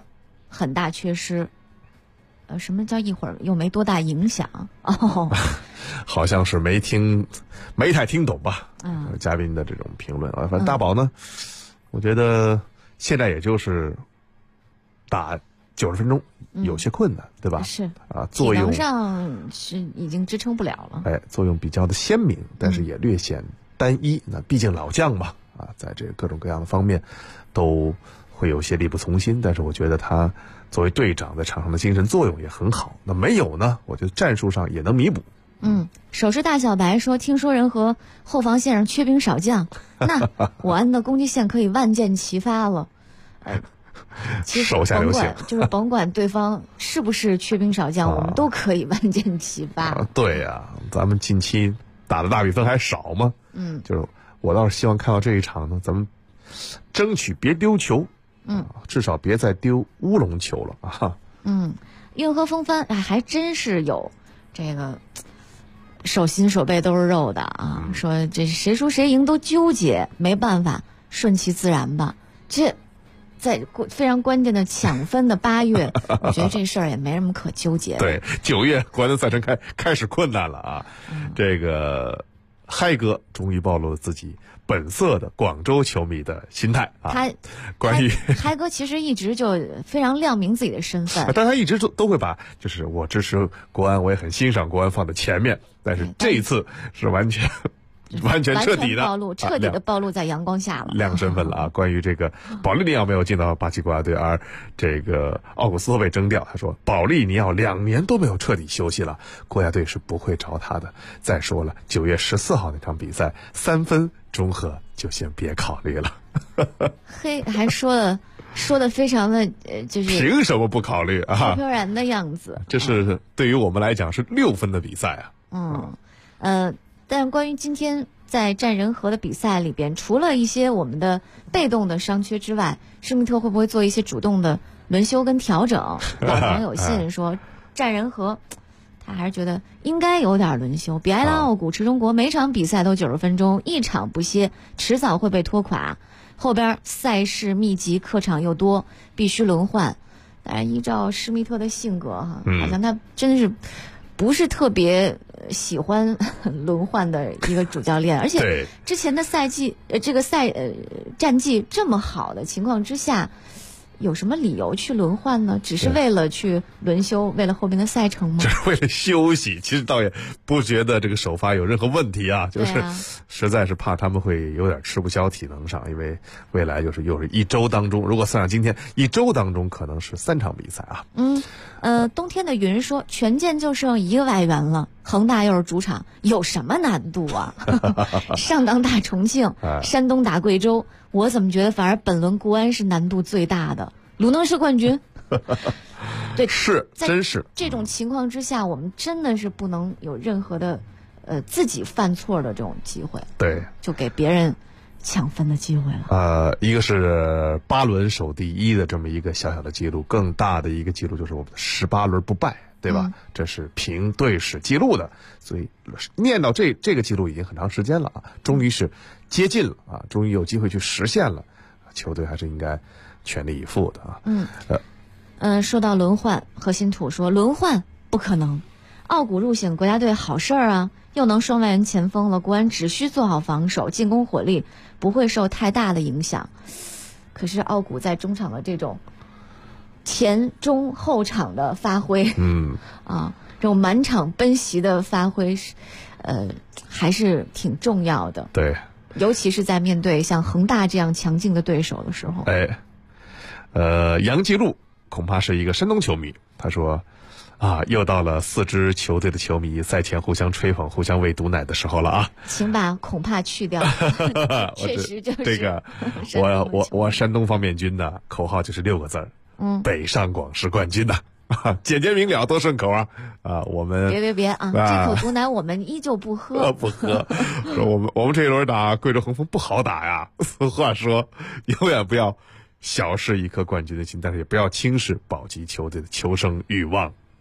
很大缺失。什么叫一会儿又没多大影响？哦， 好像是没太听懂吧？嘉宾的这种评论啊，反正大宝呢，我觉得现在也就是打90分钟，有些困难，对吧？ 是啊，作用体能上是已经支撑不了了。 作用比较的鲜明，但是也略显单一。那毕竟老将嘛，在这各种各样的方面都会有些力不从心。但是我觉得他作为队长在场上的精神作用也很好。那没有呢，我觉得战术上也能弥补。 手持大小白说，听说人和后防线上缺兵少将，那国安的攻击线可以万箭齐发了。其实甭管对方是不是缺兵少将，我们都可以万箭齐发。 对呀，咱们近期打的大比分还少吗？就是我倒是希望看到这一场呢，咱们争取别丢球。至少别再丢乌龙球了啊！ 运河风帆还真是有这个手心手背都是肉的啊！说这谁输谁赢都纠结，没办法，顺其自然吧。这在非常关键的抢分的8月，我觉得这事儿也没什么可纠结的。 对，9月国安的赛程开始困难了啊！这个嗨哥终于暴露了自己本色的广州球迷的心态啊！ 嗨哥其实一直就非常亮明自己的身份， 但他一直都会把就是我支持国安，我也很欣赏国安放在前面，但是这一次是完全彻底的暴露，彻底的暴露在阳光下了， 亮身份了啊！关于这个保利尼奥没有进到巴西国家队，而这个奥古斯托被征调，他说保利尼奥2年都没有彻底休息了，国家队是不会找他的。再说了，9月14号那场比赛3分中和就先别考虑了。 嘿，还说的非常的就是凭什么不考虑啊？ 飘然的样子。 这是对于我们来讲是6分的比赛啊。 但是关于今天在战人和的比赛里边，除了一些我们的被动的伤缺之外，施密特会不会做一些主动的轮休跟调整？老朋友信说，战人和他还是觉得应该有点轮休。比埃拉奥古持中国每场比赛都90分钟，一场不歇，迟早会被拖垮。后边赛事密集，客场又多，必须轮换。当然，依照施密特的性格好像他真是不是特别喜欢轮换的一个主教练，而且之前的赛季战绩这么好的情况之下，有什么理由去轮换呢？只是为了去轮休，为了后边的赛程吗？ 只是为了休息，其实倒也不觉得这个首发有任何问题啊，就是实在是怕他们会有点吃不消体能上，因为未来又是1周当中，如果算上今天1周当中可能是3场比赛啊。 冬天的云说权健就剩1个外援了，恒大又是主场，有什么难度啊？上港打重庆，山东打贵州，我怎么觉得反而本轮国安是难度最大的？鲁能是冠军。对， 真是这种情况之下，我们真的是不能有任何的自己犯错的这种机会。 对， 就给别人抢分的机会了。 一个是8轮守第1的这么一个小小的记录，更大的一个记录就是我们的18轮不败，对吧？这是凭队史记录的，所以念到这个记录已经很长时间了啊，终于是接近了啊，终于有机会去实现了，球队还是应该全力以赴的啊。 说到轮换，何新土说轮换不可能，奥古入选国家队好事啊，又能双外援前锋了，国安只需做好防守，进攻火力不会受太大的影响。可是奥古在中场的这种前中后场的发挥，这种满场奔袭的发挥是还是挺重要的。 对， 尤其是在面对像恒大这样强劲的对手的时候。 杨继路恐怕是一个山东球迷，他说又到了4支球队的球迷赛前互相吹捧、互相喂毒奶的时候了啊！ 请把恐怕去掉。确实就是这个，我山东方面军的口号就是6个字儿，北上广是冠军呐！简洁明了，多顺口啊！我们别啊！这口毒奶我们依旧不喝， 不喝。说我们这一轮打贵州恒丰不好打呀。俗话说，永远不要小视一颗冠军的心，但是也不要轻视保级球队的求生欲望啊！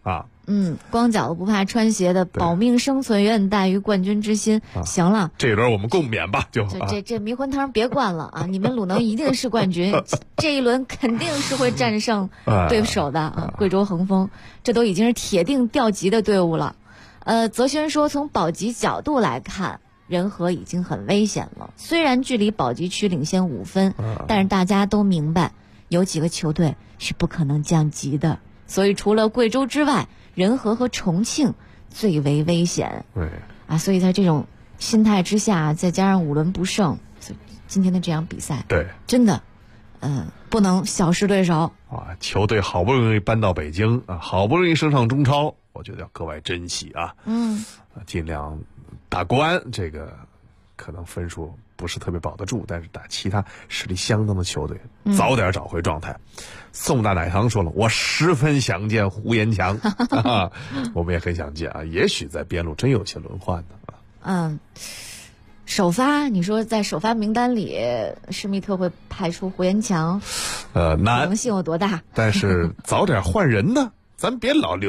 光脚不怕穿鞋的，保命生存远大于冠军之心。行了， 这一轮我们共勉吧， 这迷魂汤别灌了啊！你们鲁能一定是冠军，这一轮肯定是会战胜对手的啊！贵州恒丰，这都已经是铁定调级的队伍了。泽轩说，从保级角度来看，人和已经很危险了。虽然距离保级区领先5分，但是大家都明白，有几个球队是不可能降级的。所以除了贵州之外，人和和重庆最为危险。 对啊，所以在这种心态之下，再加上5轮不胜，今天的这场比赛， 对， 真的，不能小视对手啊！球队好不容易搬到北京啊，好不容易升上中超，我觉得要格外珍惜啊。尽量打国安，这个可能分数不是特别保得住，但是打其他实力相当的球队，早点找回状态。宋大奶糖说了，我十分想见胡延强我们也很想见啊，也许在边路真有些轮换的。 首发，你说在首发名单里，施密特会派出胡延强， 难， 可能性有多大？ 但是早点换人呢，咱别老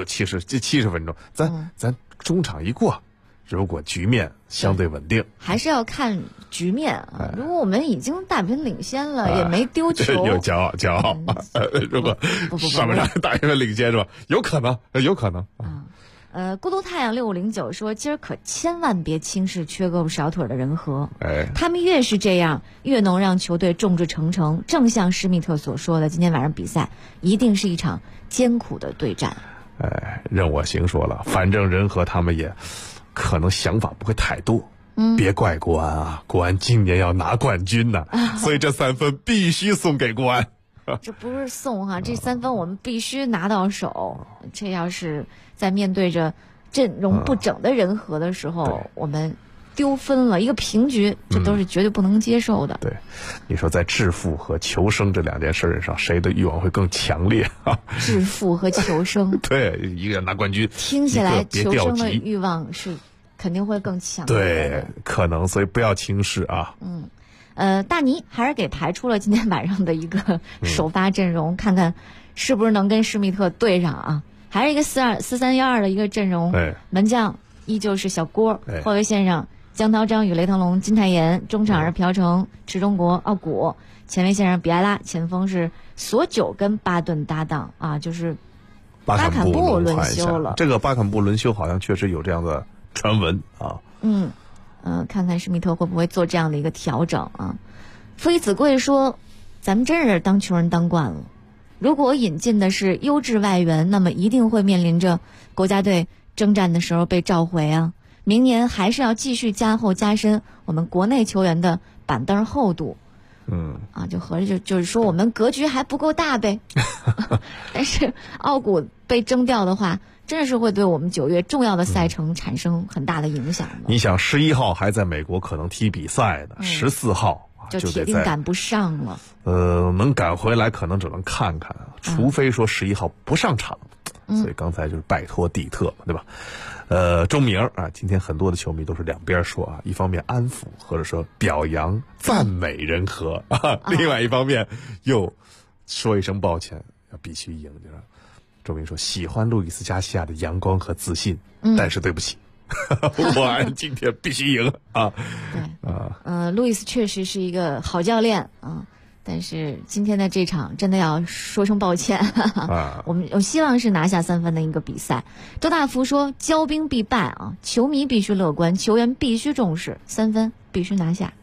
70分钟，咱中场一过，如果局面相对稳定， 还是要看局面啊。如果我们已经大比分领先了，也没丢球， 有骄傲。如果上半场大比分领先是吧？有可能。 孤独太阳6509说，今儿可千万别轻视缺胳膊少腿的人和，他们越是这样，越能让球队众志成城。正像施密特所说的，今天晚上比赛一定是一场艰苦的对战。 任我行说了，反正人和他们也可能想法不会太多。别怪国安啊，国安今年要拿冠军呢，所以这3分必须送给国安。 这不是送哈，这3分我们必须拿到手。这要是在面对着阵容不整的人和的时候，我们丢分了一个平局，这都是绝对不能接受的。 对，你说在致富和求生这2件事上，谁的欲望会更强烈啊？ 致富和求生， 对，一个要拿冠军， 听起来求生的欲望是肯定会更强烈的。 对，可能，所以不要轻视啊。 大尼还是给排出了今天晚上的一个首发阵容，看看是不是能跟施密特对上啊？还是一个4-3-1-2的一个阵容，门将依旧是小郭，后卫线上江涛、张宇、雷腾龙、金泰妍，中场是朴成、池中国、奥古，前卫线上比埃拉，前锋是索九跟巴顿搭档啊，就是巴坎布轮休了。 这个巴坎布轮休好像确实有这样的传闻啊。 看看施密特会不会做这样的一个调整啊？夫子贵说，咱们真是当球人当惯了。如果引进的是优质外援，那么一定会面临着国家队征战的时候被召回啊。明年还是要继续加厚加深我们国内球员的板凳厚度。就合着就是说我们格局还不够大呗。但是奥古被征调的话，真的是会对我们9月重要的赛程产生很大的影响的。 你想11号还在美国可能踢比赛呢，14号就铁定赶不上了。 能赶回来可能只能看看，除非说11号不上场。所以刚才就是拜托蒂特嘛，对吧？钟明啊，今天很多的球迷都是两边说啊，一方面安抚或者说表扬赞美人和另外一方面又说一声抱歉，要必须赢。就是钟明说喜欢路易斯加西亚的阳光和自信，但是对不起，我今天必须赢啊！ 对，路易斯确实是一个好教练啊。但是今天的这场真的要说声抱歉，我希望是拿下3分的一个比赛。周大福说，骄兵必败啊，球迷必须乐观，球员必须重视，3分必须拿下。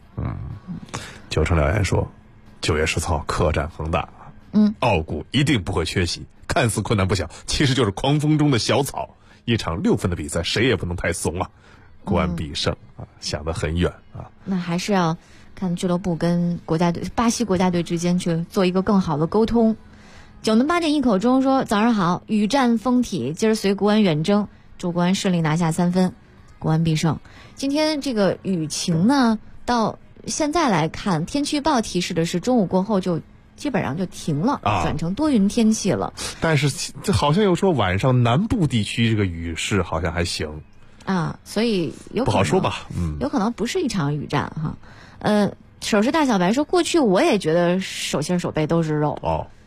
9成了言说，9月10号客战恒大，奥古一定不会缺席。看似困难不小，其实就是狂风中的小草。一场6分的比赛，谁也不能太怂啊！国安必胜啊，想得很远啊。那还是要看俱乐部跟国家队、巴西国家队之间去做一个更好的沟通。9能8点一口钟说，早上好，雨战风体，今儿随国安远征，祝国安顺利拿下3分，国安必胜。今天这个雨情呢，到现在来看，天气预报提示的是中午过后就基本上就停了，转成多云天气了。 但是这好像又说晚上南部地区这个雨势好像还行啊，所以有可能不好说吧， 有可能不是一场雨战哈。手是大小白说，过去我也觉得手心手背都是肉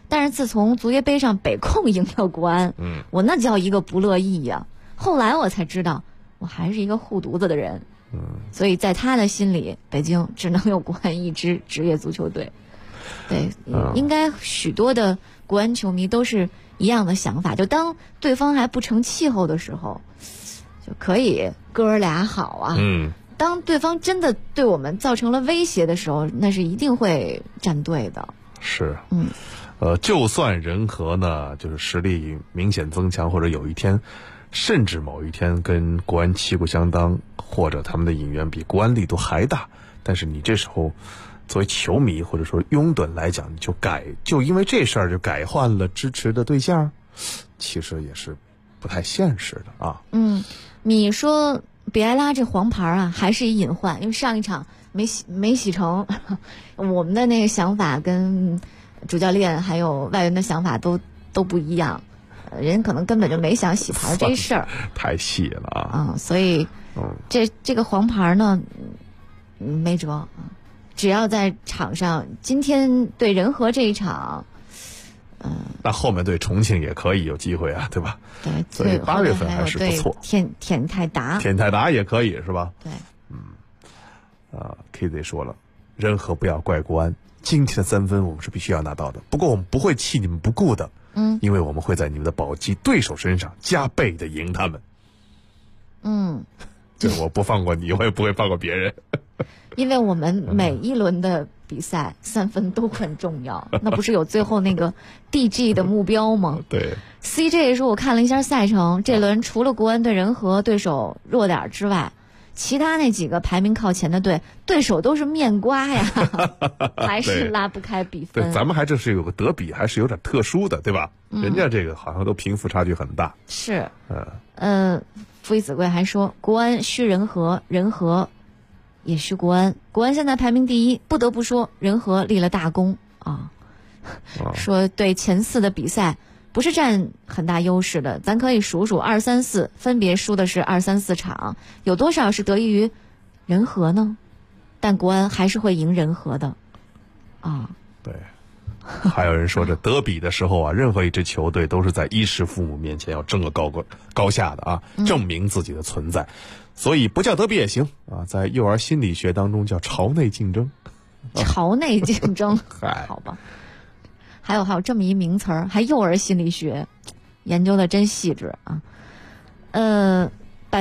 但是自从足协杯上北控赢了国安，我那叫一个不乐意呀。后来我才知道，我还是一个护犊子的人。所以在他的心里，北京只能有国安一支职业足球队。对，应该许多的国安球迷都是一样的想法，就当对方还不成气候的时候，就可以哥俩好啊。当对方真的对我们造成了威胁的时候，那是一定会站队的。 是，就算人和呢，就是实力明显增强，或者有一天，甚至某一天跟国安旗鼓相当，或者他们的引援比国安力度还大，但是你这时候作为球迷或者说拥趸来讲，就因为这事儿就改换了支持的对象，其实也是不太现实的啊。 你说比埃拉这黄牌啊，还是一隐患，因为上一场没洗成，我们的那个想法跟主教练还有外援的想法都不一样，人可能根本就没想洗牌这事儿， 太细了啊。 所以这个黄牌呢，没辙。只要在场上，今天对人和这一场， 那后面对重庆也可以有机会啊，对吧？ 对， 所以8月份还是不错。 天泰达也可以是吧？ 对， KZ 说了，人和不要怪国安，今天的3分我们是必须要拿到的，不过我们不会弃你们不顾的，因为我们会在你们的保级对手身上加倍的赢他们。这我不放过你，我也不会放过别人。 因为我们每一轮的比赛3分都很重要，那不是有最后那个 DG 的目标吗？ 对。 CJ 说，我看了一下赛程，这轮除了国安对人和对手弱点之外，其他那几个排名靠前的对手都是面瓜呀，还是拉不开比分。 对，咱们还这是有个德比，还是有点特殊的，对吧？人家这个好像都贫富差距很大。 是。傅一子贵还说，国安需人和，人和也需国安，国安现在排名第一，不得不说人和立了大功啊。说对前4的比赛不是占很大优势的，咱可以数数2、3、4，分别输的是2、3、4场，有多少是得益于人和呢？但国安还是会赢人和的啊。 对。还有人说，这德比的时候啊，任何一支球队都是在衣食父母面前要争个高下的啊，证明自己的存在。所以不叫德比也行啊，在幼儿心理学当中叫巢内竞争。 巢内竞争，好吧。还有这么一名词儿，还幼儿心理学，研究的真细致啊。100%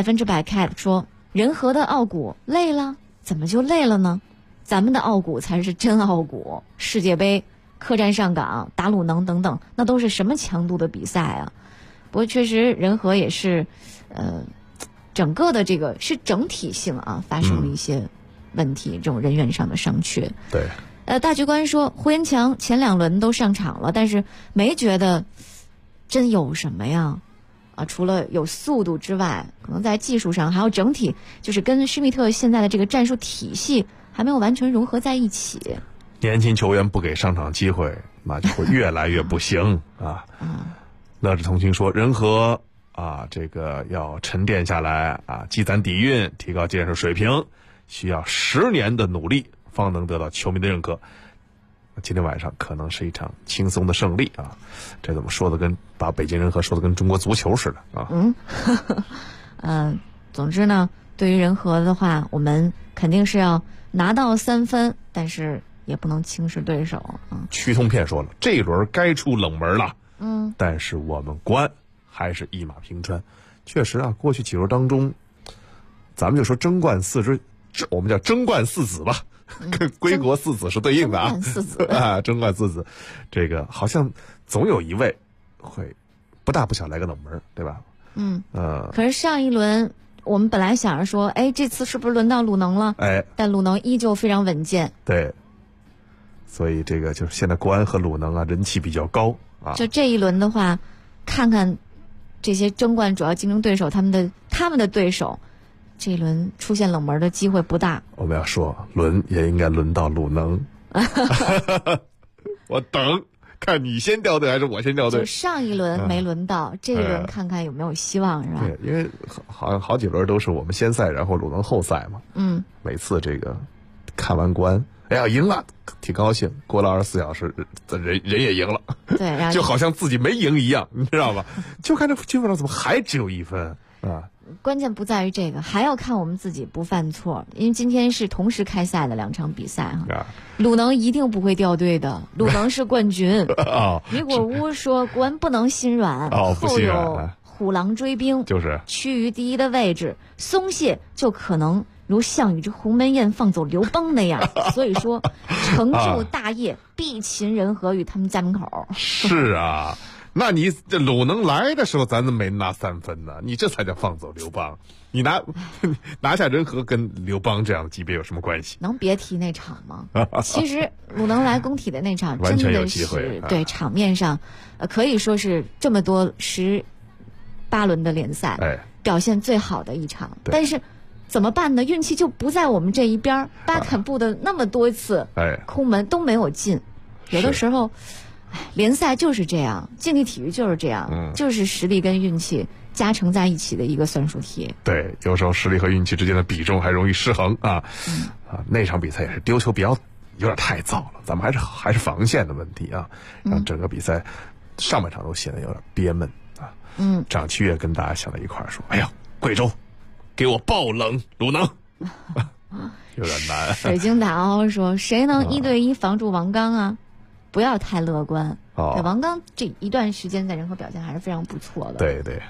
Cat 说，人和的傲骨累了，怎么就累了呢？咱们的傲骨才是真傲骨，世界杯、客战上港、打鲁能等等，那都是什么强度的比赛啊？不过确实人和也是，整个的这个是整体性啊，发生了一些问题，这种人员上的伤缺。 对。 大局观说，胡延强前2轮都上场了，但是没觉得真有什么呀？除了有速度之外，可能在技术上还有整体，就是跟施密特现在的这个战术体系还没有完全融合在一起。 年轻球员不给上场机会，那就会越来越不行啊。乐之同情说，人和啊，这个要沉淀下来啊，积攒底蕴，提高建设水平，需要10年的努力方能得到球迷的认可。今天晚上可能是一场轻松的胜利啊！这怎么说的跟把北京人和说的跟中国足球似的啊？ 总之呢，对于人和的话，我们肯定是要拿到3分，但是也不能轻视对手啊。 曲通片说了，这一轮该出冷门了，但是我们国安还是一马平川。确实啊，过去几轮当中，咱们就说争冠4支，我们叫争冠4子吧。跟归国4子是对应的啊，争冠4子，这个好像总有一位会不大不小来个冷门，对吧？ 可是上一轮我们本来想着说，这次是不是轮到鲁能了？但鲁能依旧非常稳健。 对，所以这个就是现在国安和鲁能啊，人气比较高啊。 就这一轮的话，看看这些争冠主要竞争对手，他们的对手。这一轮出现冷门的机会不大。 我们要说，轮也应该轮到鲁能。我等看你先掉队还是我先掉队。 就上一轮没轮到，这一轮看看有没有希望，是吧？ 对，因为好像好几轮都是我们先赛，然后鲁能后赛嘛。每次这个看完国安，哎呀赢了，挺高兴。过了24小时，人也赢了。 对，然后就好像自己没赢一样，你知道吧？就看这积分上怎么还只有1分啊？ 关键不在于这个，还要看我们自己不犯错。因为今天是同时开赛的2场比赛哈，鲁能一定不会掉队的，鲁能是冠军。米果乌说国安不能心软，后有虎狼追兵， 就是趋于第1的位置，松懈就可能如项羽之鸿门宴放走刘邦那样。所以说，成就大业必擒人和于他们家门口。 是啊。那你这鲁能来的时候，咱怎么没拿3分呢？你这才叫放走刘邦。你拿下人和跟刘邦这样的级别有什么关系？ 能别提那场吗？其实鲁能来工体的那场完全有真的机会是对场面上，可以说是这么多18轮的联赛，表现最好的一场。但是怎么办呢？运气就不在我们这一边，巴坎布的那么多次空门都没有进，有的时候。联赛就是这样，竞技体育就是这样，就是实力跟运气加成在一起的一个算术题。 对，有时候实力和运气之间的比重还容易失衡啊。那场比赛也是丢球比较有点太早了，咱们还是防线的问题啊，让整个比赛上半场都显得有点憋闷啊。张七月跟大家想在一块儿说：“哎呀，贵州，给我爆冷鲁能。”有点难。 水晶大凹说：“谁能1对1防住王刚啊？”不要太乐观。王刚这一段时间在人和表现还是非常不错的。 对对。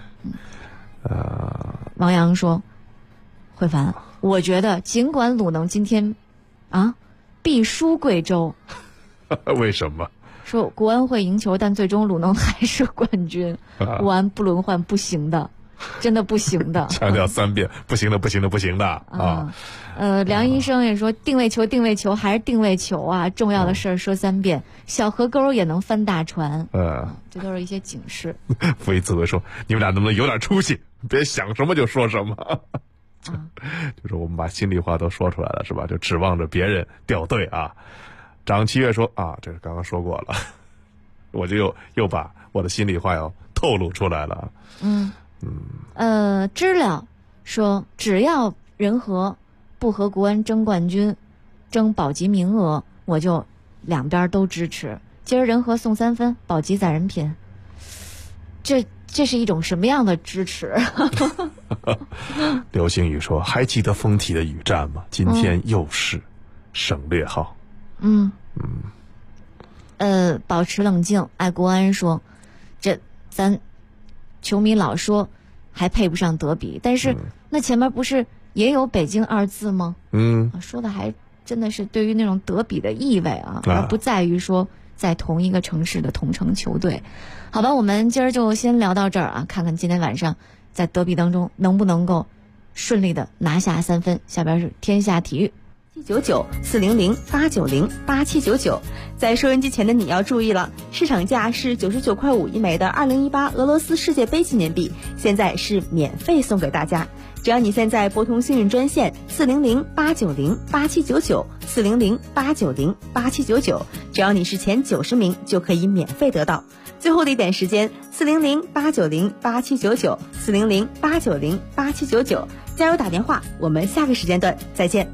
王阳说：“慧凡，我觉得尽管鲁能今天必输贵州， 为什么？ 说国安会赢球，但最终鲁能还是冠军。国安不轮换不行的。”真的不行的， 强调3遍，不行的，不行的，不行的啊！ 梁医生也说定位球，定位球还是定位球啊！重要的事儿说3遍，小河沟也能翻大船。这都是一些警示。 傅一自会说：“你们俩能不能有点出息？别想什么就说什么。”就是我们把心里话都说出来了，是吧？就指望着别人掉队啊！张七月说：“啊，这是刚刚说过了，我就又把我的心里话要透露出来了。” 知了说只要人和不和国安争冠军、争保级名额，我就两边都支持。今儿人和送3分，保级在人品。这是一种什么样的支持？ 流星雨说：“还记得风体的雨战吗？今天又是省略号。” 保持冷静。爱国安说：“这咱。”球迷老说还配不上德比，但是那前面不是也有北京2字吗？说的还真的是对于那种德比的意味啊，而不在于说在同一个城市的同城球队。好吧，我们今儿就先聊到这儿啊，看看今天晚上在德比当中能不能够顺利的拿下3分。下边是天下体育。 799-400-890-8799，在收音机前的你要注意了，市场价是99.5块一枚的2018俄罗斯世界杯纪念币，现在是免费送给大家。只要你现在拨通幸运专线400-890-8799，400-890-8799，只要你是前90名就可以免费得到。最后的一点时间，400-890-8799，400-890-8799，加油打电话，我们下个时间段再见。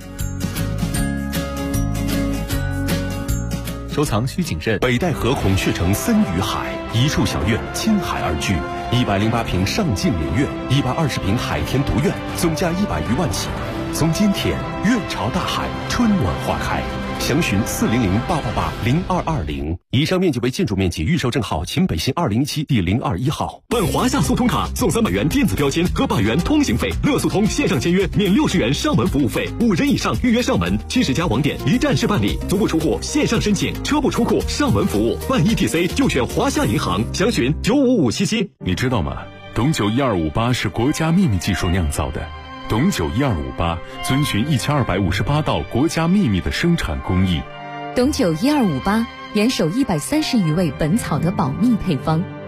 收藏需谨慎。北戴河孔雀城森与海，一处小院亲海而居，108平上镜明月，120平海天独院，总价100余万起。从今天院朝大海，春暖花开。详询400-888-0220。以上面积为建筑面积，预售证号秦北新2017第021号。办华夏速通卡送300元电子标签和100元通行费，乐速通线上签约免60元上门服务费，5人以上预约上门，70家网点一站式办理，足不出户线上申请，车不出库上门服务，办 ETC 就选华夏银行。详询95577。 你知道吗？董酒1258是国家秘密技术酿造的。董酒1258遵循1258道国家秘密的生产工艺。 董酒1258严守130余味本草的保密配方。